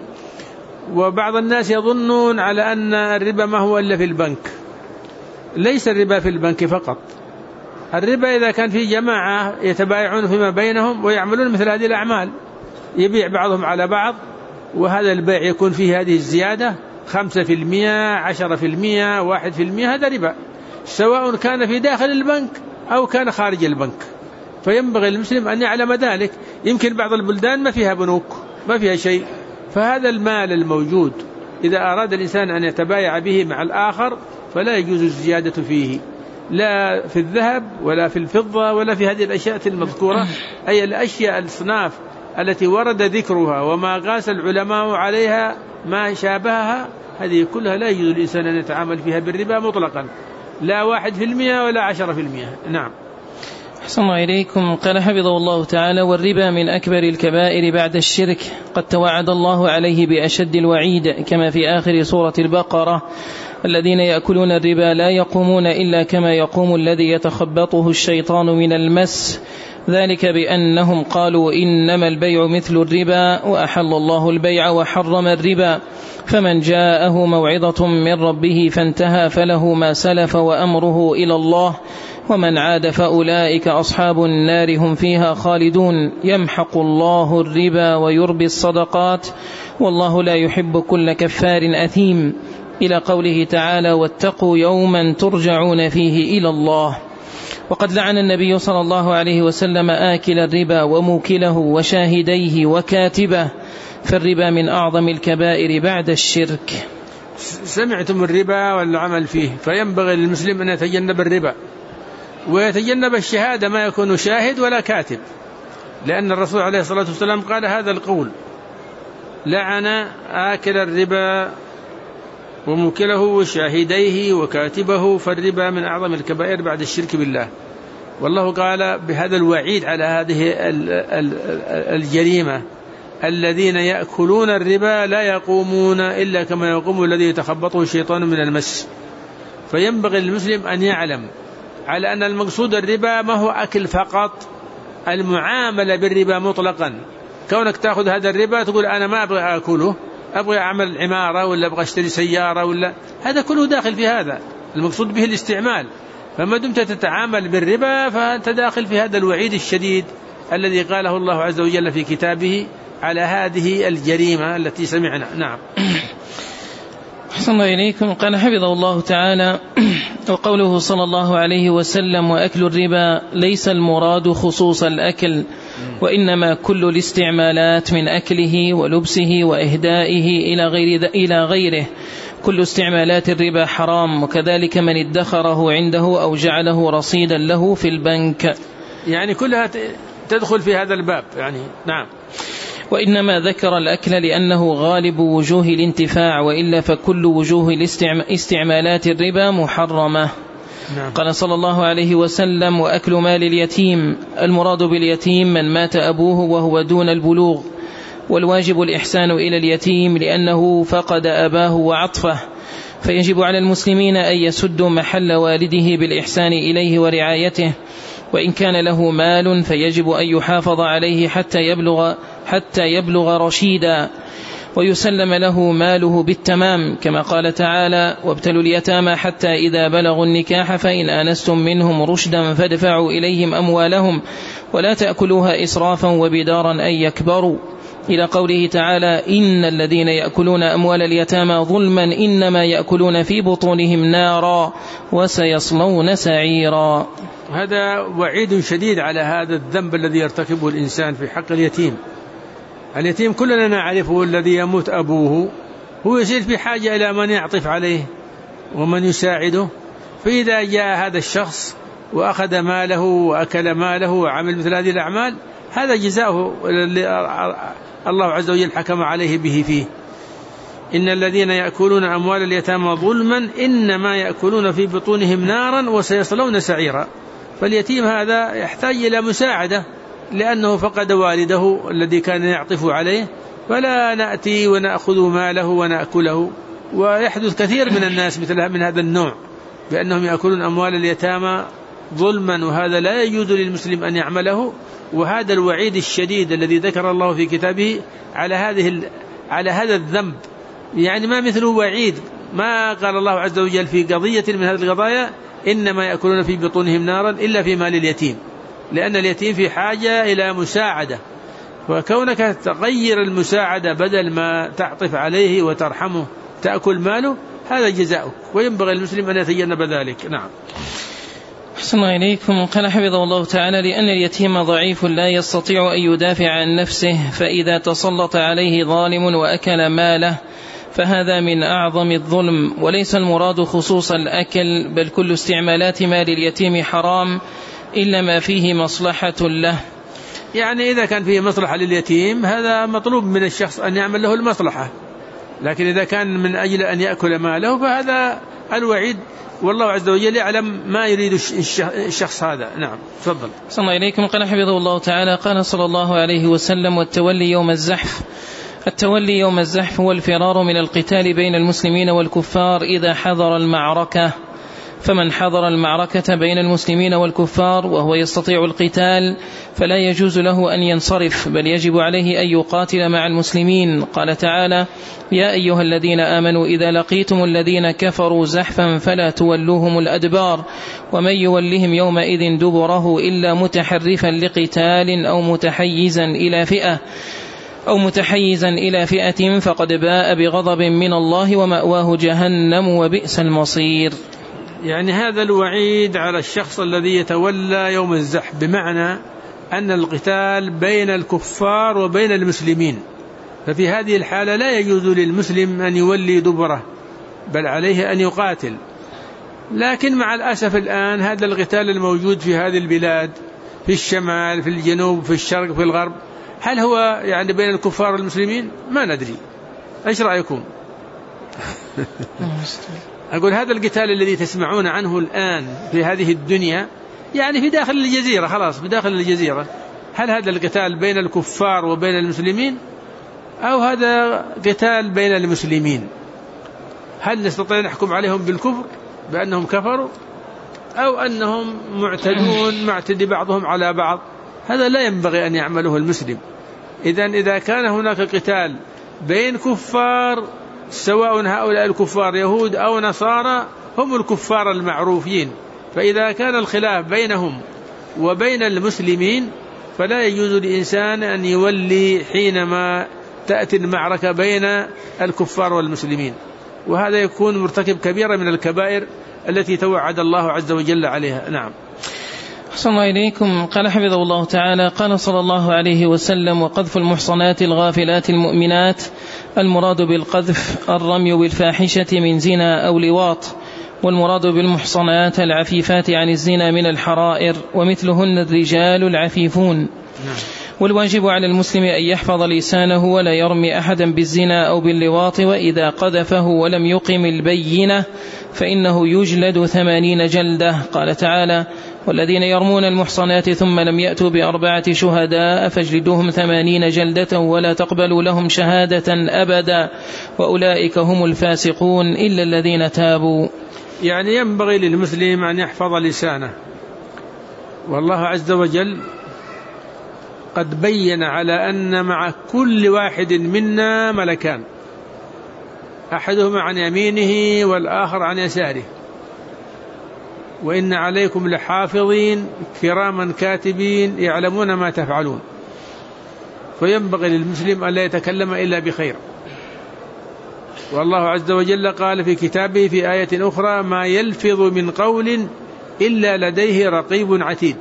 وبعض الناس يظنون على أن الربا ما هو إلا في البنك. ليس الربا في البنك فقط، الربا إذا كان في جماعة يتبايعون فيما بينهم ويعملون مثل هذه الأعمال، يبيع بعضهم على بعض، وهذا البيع يكون فيه هذه الزيادة 5%، 10%، 1%، هذا ربا، سواء كان في داخل البنك أو كان خارج البنك. فينبغي المسلم أن يعلم ذلك. يمكن بعض البلدان ما فيها بنوك، ما فيها شيء، فهذا المال الموجود إذا أراد الإنسان أن يتبايع به مع الآخر فلا يجوز الزيادة فيه، لا في الذهب ولا في الفضة ولا في هذه الأشياء المذكورة، أي الأشياء الأصناف التي ورد ذكرها وما قاس العلماء عليها ما شابهها، هذه كلها لا يجوز الإنسان أن يتعامل فيها بالربا مطلقا، لا 1% ولا 10%. نعم. أحسن الله إليكم. قال حفظه الله تعالى: والربا من أكبر الكبائر بعد الشرك، قد توعد الله عليه بأشد الوعيد، كما في آخر سورة البقرة: الذين يأكلون الربا لا يقومون إلا كما يقوم الذي يتخبطه الشيطان من المس، ذلك بأنهم قالوا إنما البيع مثل الربا، وأحل الله البيع وحرم الربا، فمن جاءه موعظة من ربه فانتهى فله ما سلف وأمره إلى الله، ومن عاد فأولئك أصحاب النار هم فيها خالدون. يمحق الله الربا ويربي الصدقات، والله لا يحب كل كفار أثيم، إلى قوله تعالى: واتقوا يوما ترجعون فيه إلى الله. وقد لعن النبي صلى الله عليه وسلم آكل الربا وموكله وشاهديه وكاتبه، فالربا من أعظم الكبائر بعد الشرك. سمعتم الربا والعمل فيه، فينبغي للمسلم أن يتجنب الربا ويتجنب الشهادة ما يكون شاهد ولا كاتب، لأن الرسول عليه الصلاة والسلام قال هذا القول: لعن آكل الربا وموكله وشاهديه وكاتبه، فالربا من أعظم الكبائر بعد الشرك بالله. والله قال بهذا الوعيد على هذه الجريمة: الذين يأكلون الربا لا يقومون إلا كما يقوم الذي يتخبطه الشيطان من المس. فينبغي للمسلم أن يعلم على أن المقصود الربا ما هو أكل فقط، المعاملة بالربا مطلقا. كونك تأخذ هذا الربا تقول أنا ما أبغى أكله، أبغى أعمل عمارة ولا أبغى أشتري سيارة ولا، هذا كله داخل في هذا، المقصود به الاستعمال. فما دمت تتعامل بالربا فأنت داخل في هذا الوعيد الشديد الذي قاله الله عز وجل في كتابه على هذه الجريمة التي سمعنا. نعم. أحسن إليكم. قال حفظه الله تعالى: وقوله صلى الله عليه وسلم: وأكل الربا ليس المراد خصوص الأكل، وإنما كل الاستعمالات من أكله ولبسه وإهدائه إلى غيره. كل استعمالات الربا حرام، وكذلك من ادخره عنده أو جعله رصيدا له في البنك، يعني كلها تدخل في هذا الباب يعني. نعم. وإنما ذكر الأكل لأنه غالب وجوه الانتفاع، وإلا فكل وجوه استعمالات الربا محرمة. نعم. قال صلى الله عليه وسلم: وأكل مال اليتيم، المراد باليتيم من مات أبوه وهو دون البلوغ، والواجب الإحسان إلى اليتيم لأنه فقد أباه وعطفه، فيجب على المسلمين أن يسدوا محل والده بالإحسان إليه ورعايته، وإن كان له مال فيجب أن يحافظ عليه حتى يبلغ رشيدا، ويسلم له ماله بالتمام، كما قال تعالى: وابتلوا اليتامى حتى إذا بلغوا النكاح فإن آنستم منهم رشدا فادفعوا إليهم أموالهم ولا تأكلوها إسرافا وبدارا أن يكبروا، إلى قوله تعالى: إن الذين يأكلون أموال اليتامى ظلما إنما يأكلون في بطونهم نارا وسيصلون سعيرا. هذا وعيد شديد على هذا الذنب الذي يرتكبه الإنسان في حق اليتيم. اليتيم كلنا نعرفه، الذي يموت أبوه هو يصير في حاجة إلى من يعطف عليه ومن يساعده، فإذا جاء هذا الشخص وأخذ ماله وأكل ماله وعمل مثل هذه الأعمال، هذا جزاؤه الله عز وجل حكم عليه به فيه: إن الذين يأكلون أموال اليتامى ظلما إنما يأكلون في بطونهم نارا وسيصلون سعيرا. فاليتيم هذا يحتاج إلى مساعدة لأنه فقد والده الذي كان يعطف عليه، فلا نأتي ونأخذ ماله ونأكله. ويحدث كثير من الناس من هذا النوع بأنهم يأكلون أموال اليتامى ظلما، وهذا لا يجوز للمسلم أن يعمله. وهذا الوعيد الشديد الذي ذكر الله في كتابه على هذا الذنب، يعني ما مثله وعيد. ما قال الله عز وجل في قضية من هذه القضايا إنما يأكلون في بطونهم نارا إلا في مال اليتيم، لأن اليتيم في حاجة إلى مساعدة، وكونك تغير المساعدة بدل ما تعطف عليه وترحمه تأكل ماله، هذا جزاؤك، وينبغي المسلم أن يتجنب ذلك. نعم. أحسن إليكم. قال حفظه الله تعالى: لأن اليتيم ضعيف لا يستطيع أن يدافع عن نفسه، فإذا تسلط عليه ظالم وأكل ماله فهذا من أعظم الظلم. وليس المراد خصوص الأكل، بل كل استعمالات مال اليتيم حرام إلا ما فيه مصلحة له. يعني إذا كان فيه مصلحة لليتيم هذا مطلوب من الشخص أن يعمل له المصلحة، لكن إذا كان من أجل أن يأكل ماله فهذا الوعيد، والله عز وجل يعلم ما يريد الشخص هذا. نعم. تفضل. صلى الله عليكم. قال حفظه الله تعالى: قال صلى الله عليه وسلم: والتولي يوم الزحف. التولي يوم الزحف هو الفرار من القتال بين المسلمين والكفار إذا حضر المعركة. فمن حضر المعركة بين المسلمين والكفار وهو يستطيع القتال فلا يجوز له أن ينصرف، بل يجب عليه أن يقاتل مع المسلمين. قال تعالى: يا أيها الذين آمنوا إذا لقيتم الذين كفروا زحفا فلا تولوهم الأدبار، ومن يولهم يومئذ دبره إلا متحرفا لقتال أو متحيزا إلى فئة فقد باء بغضب من الله ومأواه جهنم وبئس المصير. يعني هذا الوعيد على الشخص الذي يتولى يوم الزحف، بمعنى أن القتال بين الكفار وبين المسلمين، ففي هذه الحالة لا يجوز للمسلم أن يولي دبره، بل عليه أن يقاتل. لكن مع الأسف الآن هذا القتال الموجود في هذه البلاد، في الشمال، في الجنوب، في الشرق، في الغرب، هل هو يعني بين الكفار والمسلمين؟ ما ندري. إيش رأيكم؟ أقول هذا القتال الذي تسمعون عنه الآن في هذه الدنيا يعني في داخل الجزيرة، خلاص في داخل الجزيرة، هل هذا القتال بين الكفار وبين المسلمين أو هذا قتال بين المسلمين؟ هل نستطيع نحكم عليهم بالكفر بأنهم كفروا أو أنهم معتدون معتدي بعضهم على بعض؟ هذا لا ينبغي أن يعمله المسلم. إذا كان هناك قتال بين كفار، سواء هؤلاء الكفار يهود أو نصارى، هم الكفار المعروفين، فإذا كان الخلاف بينهم وبين المسلمين فلا يجوز لإنسان أن يولي حينما تأتي المعركة بين الكفار والمسلمين، وهذا يكون مرتكب كبيرة من الكبائر التي توعد الله عز وجل عليها. نعم. أحسن الله إليكم. قال حفظه الله تعالى: قال صلى الله عليه وسلم: وقذف المحصنات الغافلات المؤمنات، المراد بالقذف الرمي بالفاحشة من زنا أو لواط، والمراد بالمحصنات العفيفات عن الزنا من الحرائر، ومثلهن الرجال العفيفون. والواجب على المسلم أن يحفظ لسانه ولا يرمي أحدا بالزنا أو باللواط، وإذا قذفه ولم يقم البينة فإنه يجلد 80 جلدة. قال تعالى: والذين يرمون المحصنات ثم لم يأتوا ب4 شهداء فاجلدوهم 80 جلدة ولا تقبلوا لهم شهادة أبدا وأولئك هم الفاسقون إلا الذين تابوا. يعني ينبغي للمسلم أن يحفظ لسانه، والله عز وجل قد بين على أن مع كل واحد منا ملكان، أحدهما عن يمينه والآخر عن يساره، وإن عليكم لحافظين كراما كاتبين يعلمون ما تفعلون. فينبغي للمسلم أن لا يتكلم إلا بخير، والله عز وجل قال في كتابه في آية أخرى: ما يلفظ من قول إلا لديه رقيب عتيد.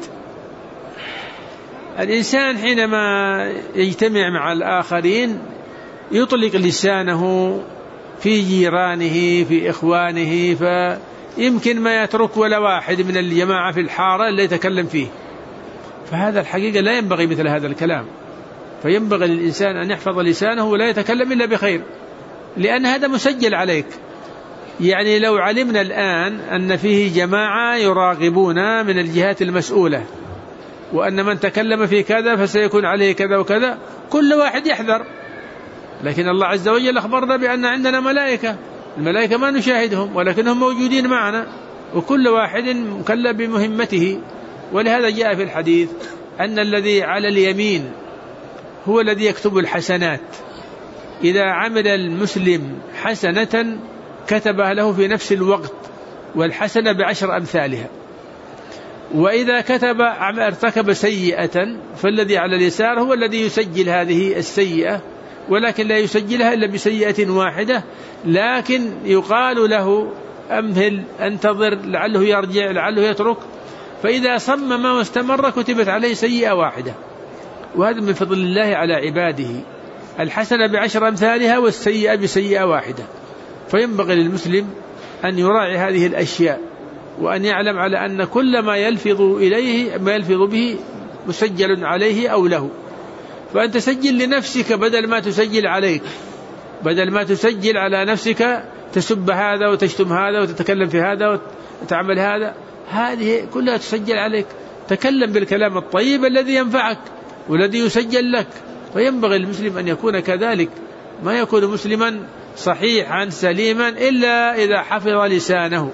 الإنسان حينما يجتمع مع الآخرين يطلق لسانه في جيرانه في إخوانه، فيمكن ما يترك ولا واحد من الجماعة في الحارة اللي يتكلم فيه، فهذا الحقيقة لا ينبغي مثل هذا الكلام. فينبغي للإنسان أن يحفظ لسانه ولا يتكلم إلا بخير، لأن هذا مسجل عليك. يعني لو علمنا الآن أن فيه جماعة يراقبون من الجهات المسؤولة، وأن من تكلم في كذا فسيكون عليه كذا وكذا، كل واحد يحذر. لكن الله عز وجل أخبرنا بأن عندنا ملائكة، الملائكة ما نشاهدهم ولكنهم موجودين معنا، وكل واحد مكلف بمهمته. ولهذا جاء في الحديث أن الذي على اليمين هو الذي يكتب الحسنات، إذا عمل المسلم حسنة كتبها له في نفس الوقت، والحسنة ب10 أمثالها. وإذا ارتكب سيئة فالذي على اليسار هو الذي يسجل هذه السيئة، ولكن لا يسجلها إلا بسيئة واحدة، لكن يقال له أمهل انتظر لعله يرجع لعله يترك، فإذا صمم واستمر كتبت عليه سيئة واحدة. وهذا من فضل الله على عباده، الحسنة ب10 أمثالها والسيئة بسيئة واحدة. فينبغي للمسلم أن يراعي هذه الأشياء، وأن يعلم على أن كل ما يلفظ إليه ما يلفظ به مسجل عليه أو له. فأنت سجل لنفسك بدل ما تسجل عليك، بدل ما تسجل على نفسك تسب هذا وتشتم هذا وتتكلم في هذا وتعمل هذا، هذه كلها تسجل عليك. تكلم بالكلام الطيب الذي ينفعك والذي يسجل لك. فينبغي المسلم أن يكون كذلك، ما يكون مسلما صحيحا سليما إلا إذا حفظ لسانه.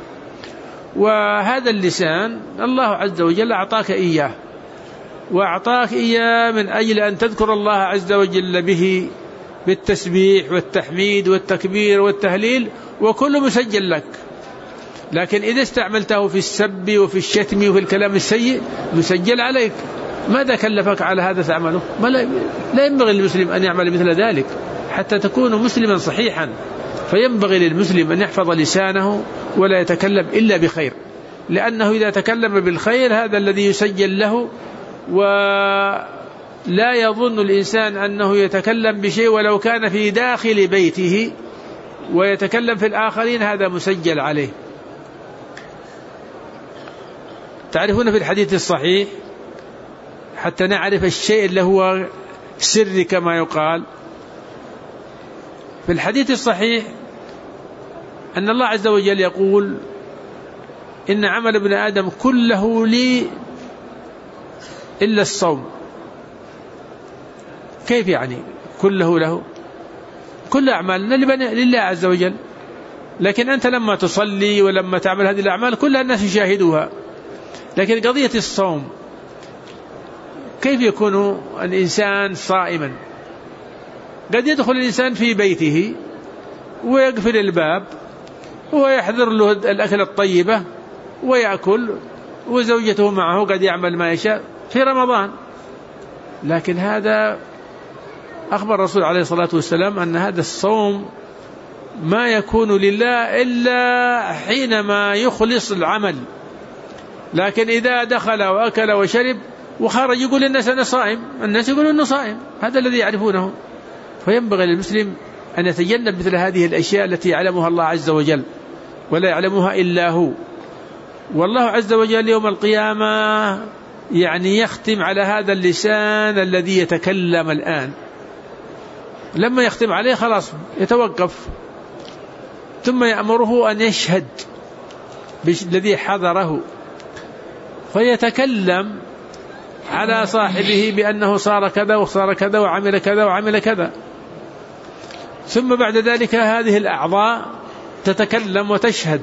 وهذا اللسان الله عز وجل أعطاك إياه، وأعطاك إياه من أجل أن تذكر الله عز وجل به بالتسبيح والتحميد والتكبير والتهليل، وكل مسجل لك. لكن إذا استعملته في السب وفي الشتم وفي الكلام السيء مسجل عليك. ماذا كلفك على هذا تعمله؟ لا ينبغي للمسلم أن يعمل مثل ذلك حتى تكون مسلما صحيحا. فينبغي للمسلم أن يحفظ لسانه ولا يتكلم إلا بخير، لأنه إذا تكلم بالخير هذا الذي يسجل له. ولا يظن الإنسان أنه يتكلم بشيء ولو كان في داخل بيته ويتكلم في الآخرين، هذا مسجل عليه. تعرفون في الحديث الصحيح حتى نعرف الشيء اللي هو سر كما يقال، في الحديث الصحيح أن الله عز وجل يقول إن عمل ابن آدم كله لي إلا الصوم. كيف يعني كله له؟ كل أعمالنا لله عز وجل، لكن أنت لما تصلي ولما تعمل هذه الأعمال كلها الناس يشاهدوها، لكن قضية الصوم كيف يكون الإنسان صائما؟ قد يدخل الإنسان في بيته ويقفل الباب ويحضر له الأكل الطيبة ويأكل وزوجته معه قد يعمل ما يشاء في رمضان، لكن هذا أخبر الرسول عليه الصلاة والسلام أن هذا الصوم ما يكون لله إلا حينما يخلص العمل. لكن إذا دخل وأكل وشرب وخرج يقول الناس أنا صائم، الناس يقولون أنه صائم، هذا الذي يعرفونه. فينبغي للمسلم أن يتجنب مثل هذه الأشياء التي يعلمها الله عز وجل ولا يعلمها إلا هو. والله عز وجل يوم القيامة يعني يختم على هذا اللسان الذي يتكلم الآن، لما يختم عليه خلاص يتوقف، ثم يأمره أن يشهد بالذي حضره فيتكلم على صاحبه بأنه صار كذا وصار كذا وعمل كذا وعمل كذا. ثم بعد ذلك هذه الأعضاء تتكلم وتشهد.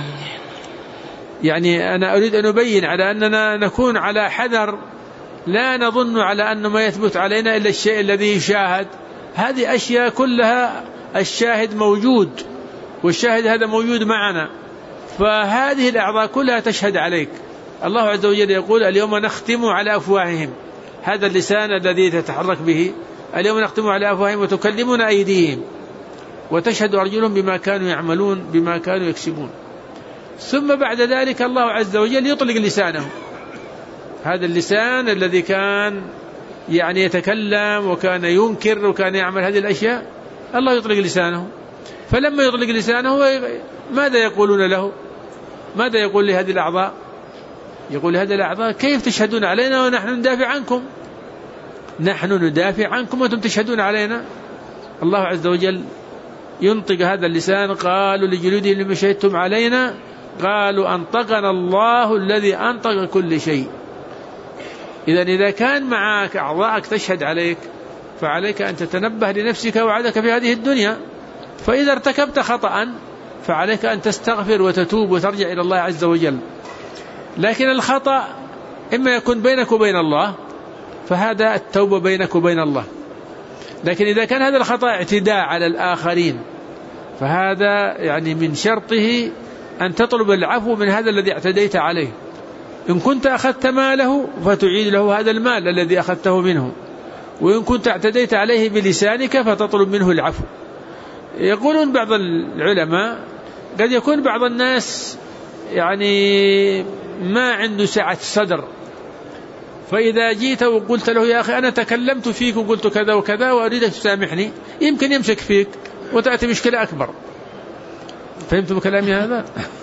يعني أنا أريد أن أبين على أننا نكون على حذر، لا نظن على أن ما يثبت علينا إلا الشيء الذي يشاهد. هذه أشياء كلها الشاهد موجود، والشاهد هذا موجود معنا، فهذه الأعضاء كلها تشهد عليك. الله عز وجل يقول اليوم نختم على أفواههم، هذا اللسان الذي تتحرك به، اليوم نختم على أفواههم وتكلمنا أيديهم وتشهد أرجلهم بما كانوا يعملون بما كانوا يكسبون. ثم بعد ذلك الله عز وجل يطلق لسانه، هذا اللسان الذي كان يعني يتكلم وكان ينكر وكان يعمل هذه الأشياء، الله يطلق لسانه. فلما يطلق لسانه ماذا يقولون له؟ ماذا يقول لهذه الأعضاء؟ يقول هذه الأعضاء كيف تشهدون علينا ونحن ندافع عنكم؟ نحن ندافع عنكم وأنتم تشهدون علينا. الله عز وجل ينطق هذا اللسان، قالوا لجلودهم لما شهدتم علينا قالوا أنطقنا الله الذي أنطق كل شيء. إذا كان معك أعضاءك تشهد عليك فعليك أن تتنبه لنفسك وعدك في هذه الدنيا، فإذا ارتكبت خطأ فعليك أن تستغفر وتتوب وترجع إلى الله عز وجل. لكن الخطأ إما يكون بينك وبين الله، فهذا التوبة بينك وبين الله. لكن إذا كان هذا الخطأ اعتداء على الآخرين فهذا يعني من شرطه أن تطلب العفو من هذا الذي اعتديت عليه. إن كنت أخذت ماله فتعيد له هذا المال الذي أخذته منه، وإن كنت اعتديت عليه بلسانك فتطلب منه العفو. يقولون بعض العلماء قد يكون بعض الناس يعني ما عنده سعة صدر، فإذا جيت وقلت له يا أخي أنا تكلمت فيك وقلت كذا وكذا وأريدك تسامحني، يمكن يمسك فيك وتأتي مشكلة أكبر. فهمتم كلامي هذا؟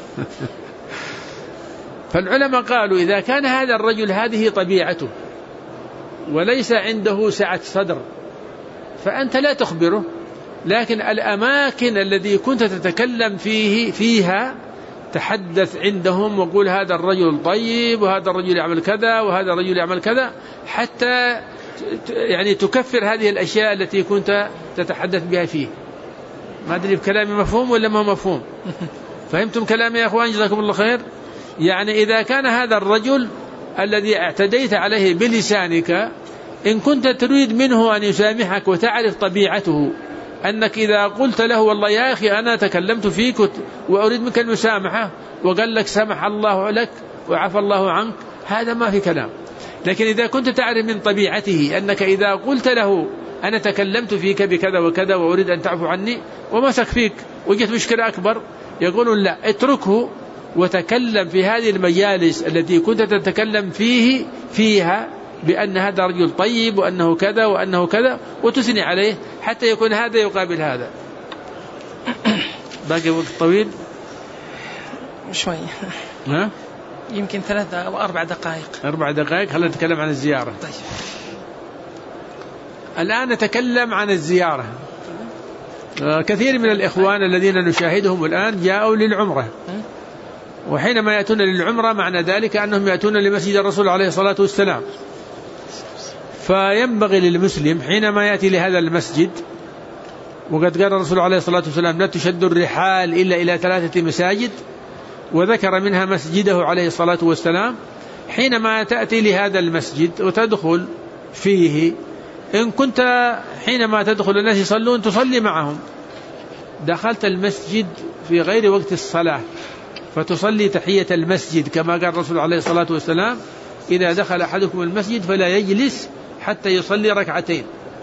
فالعلماء قالوا إذا كان هذا الرجل هذه طبيعته وليس عنده سعة صدر فأنت لا تخبره، لكن الأماكن التي كنت تتكلم فيها تحدث عندهم وقول هذا الرجل طيب وهذا الرجل يعمل كذا وهذا الرجل يعمل كذا، حتى يعني تكفر هذه الأشياء التي كنت تتحدث بها فيه. ما أدري بكلامي مفهوم ولا ما مفهوم؟ فهمتم كلامي يا أخوان؟ جزاكم الله خير. يعني إذا كان هذا الرجل الذي اعتديت عليه بلسانك إن كنت تريد منه أن يسامحك وتعرف طبيعته، أنك إذا قلت له والله يا أخي أنا تكلمت فيك وأريد منك المسامحة وقال لك سمح الله لك وعفى الله عنك، هذا ما في كلام. لكن إذا كنت تعرف من طبيعته أنك إذا قلت له أنا تكلمت فيك بكذا وكذا وأريد أن تعفو عني ومسك فيك وجدت مشكلة أكبر، يقولون لا، اتركه وتكلم في هذه المجالس التي كنت تتكلم فيها بأن هذا رجل طيب وأنه كذا وأنه كذا، وتثني عليه حتى يكون هذا يقابل هذا. باقي وقت طويل شوي، يمكن 3 أو 4 دقائق. 4 دقائق. خلينا نتكلم عن الزيارة. طيب. الآن نتكلم عن الزيارة. كثير من الإخوان الذين نشاهدهم الآن جاءوا للعمرة، وحينما يأتون للعمرة معنى ذلك أنهم يأتون لمسجد الرسول عليه الصلاة والسلام. فينبغي للمسلم حينما يأتي لهذا المسجد، وقد قال الرسول عليه الصلاة والسلام لا تشد الرحال إلا إلى 3 مساجد، وذكر منها مسجده عليه الصلاة والسلام. حينما تأتي لهذا المسجد وتدخل فيه، إن كنت حينما تدخل الناس يصلون تصلي معهم، دخلت المسجد في غير وقت الصلاة فتصلي تحية المسجد كما قال الرسول عليه الصلاة والسلام إذا دخل أحدكم المسجد فلا يجلس حتى يصلي ركعتين.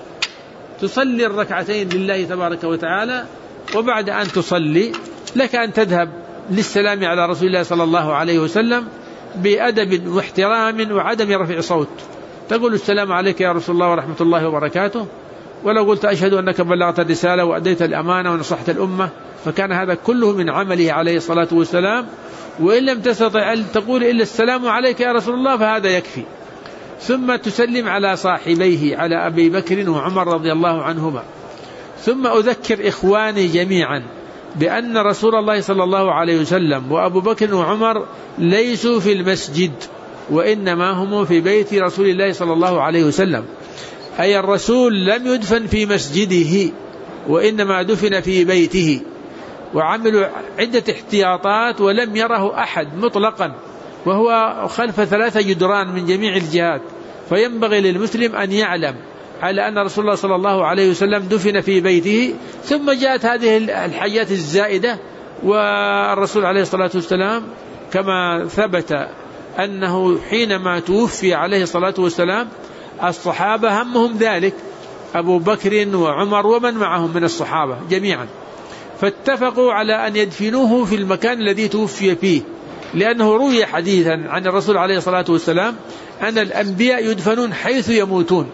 تصلي الركعتين لله تبارك وتعالى، وبعد أن تصلي لك أن تذهب للسلام على رسول الله صلى الله عليه وسلم بأدب واحترام وعدم رفع صوت، تقول السلام عليك يا رسول الله ورحمة الله وبركاته، ولو قلت أشهد أنك بلغت الرسالة وأديت الأمانة ونصحت الأمة، فكان هذا كله من عمله عليه الصلاة والسلام. وإن لم تستطع أن تقول إلا السلام عليك يا رسول الله فهذا يكفي. ثم تسلم على صاحبيه، على أبي بكر وعمر رضي الله عنهما. ثم أذكر إخواني جميعا بأن رسول الله صلى الله عليه وسلم وأبو بكر وعمر ليسوا في المسجد، وإنما هم في بيت رسول الله صلى الله عليه وسلم، أي الرسول لم يدفن في مسجده وإنما دفن في بيته، وعملوا عدة احتياطات ولم يره أحد مطلقا، وهو خلف 3 جدران من جميع الجهات. فينبغي للمسلم أن يعلم على أن رسول الله صلى الله عليه وسلم دفن في بيته. ثم جاءت هذه الحاجات الزائدة، والرسول عليه الصلاة والسلام كما ثبت أنه حينما توفي عليه الصلاة والسلام الصحابة همهم ذلك، أبو بكر وعمر ومن معهم من الصحابة جميعا، فاتفقوا على أن يدفنوه في المكان الذي توفي فيه، لأنه روي حديثا عن الرسول عليه الصلاة والسلام أن الأنبياء يدفنون حيث يموتون.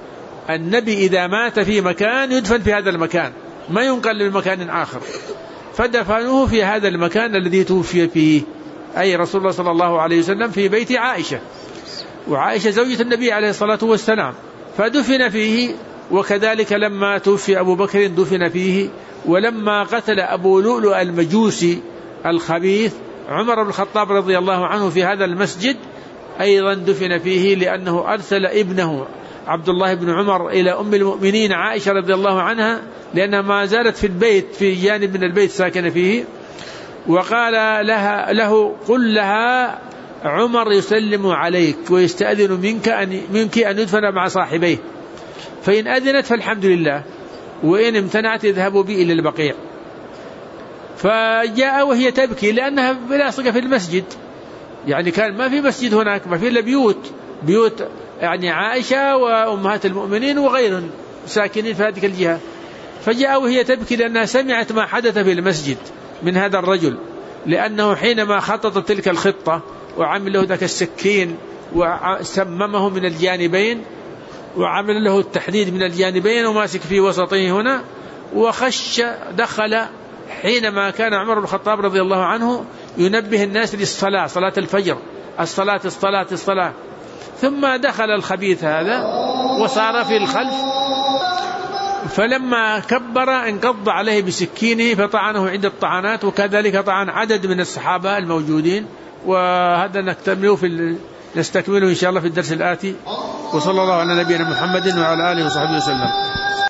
النبي إذا مات في مكان يدفن في هذا المكان، ما ينقل لمكان آخر، فدفنوه في هذا المكان الذي توفي فيه، أي رسول الله صلى الله عليه وسلم في بيت عائشة، وعائشة زوجة النبي عليه الصلاة والسلام، فدفن فيه. وكذلك لما توفي أبو بكر دفن فيه، ولما قتل أبو لؤلؤ المجوسي الخبيث عمر بن الخطاب رضي الله عنه في هذا المسجد أيضا دفن فيه، لأنه أرسل ابنه عبد الله بن عمر إلى أم المؤمنين عائشة رضي الله عنها، لأنها ما زالت في البيت في جانب من البيت ساكنة فيه، وقال له قل لها عمر يسلم عليك ويستأذن منك أن يدفن مع صاحبيه، فإن أذنت فالحمد لله، وإن امتنعت اذهبوا بي إلى البقيع. فجاء وهي تبكي لأنها بلاصقة في المسجد، يعني كان ما في مسجد هناك، ما في إلا بيوت يعني عائشة وأمهات المؤمنين وغيرهم ساكنين في هذه الجهة. فجاء وهي تبكي لأنها سمعت ما حدث في المسجد من هذا الرجل، لأنه حينما خطط تلك الخطة وعمل له ذاك السكين وسممه من الجانبين وعمل له التحديد من الجانبين وماسك في وسطه هنا، وخش دخل حينما كان عمر بن الخطاب رضي الله عنه ينبه الناس للصلاة، صلاة الفجر، الصلاة. ثم دخل الخبيث هذا وصار في الخلف، فلما كبر انقض عليه بسكينه فطعنه عدة طعنات، وكذلك طعن عدد من الصحابة الموجودين. وهذا نستكمله إن شاء الله في الدرس الآتي. وصلى الله على نبينا محمد وعلى آله وصحبه وسلم.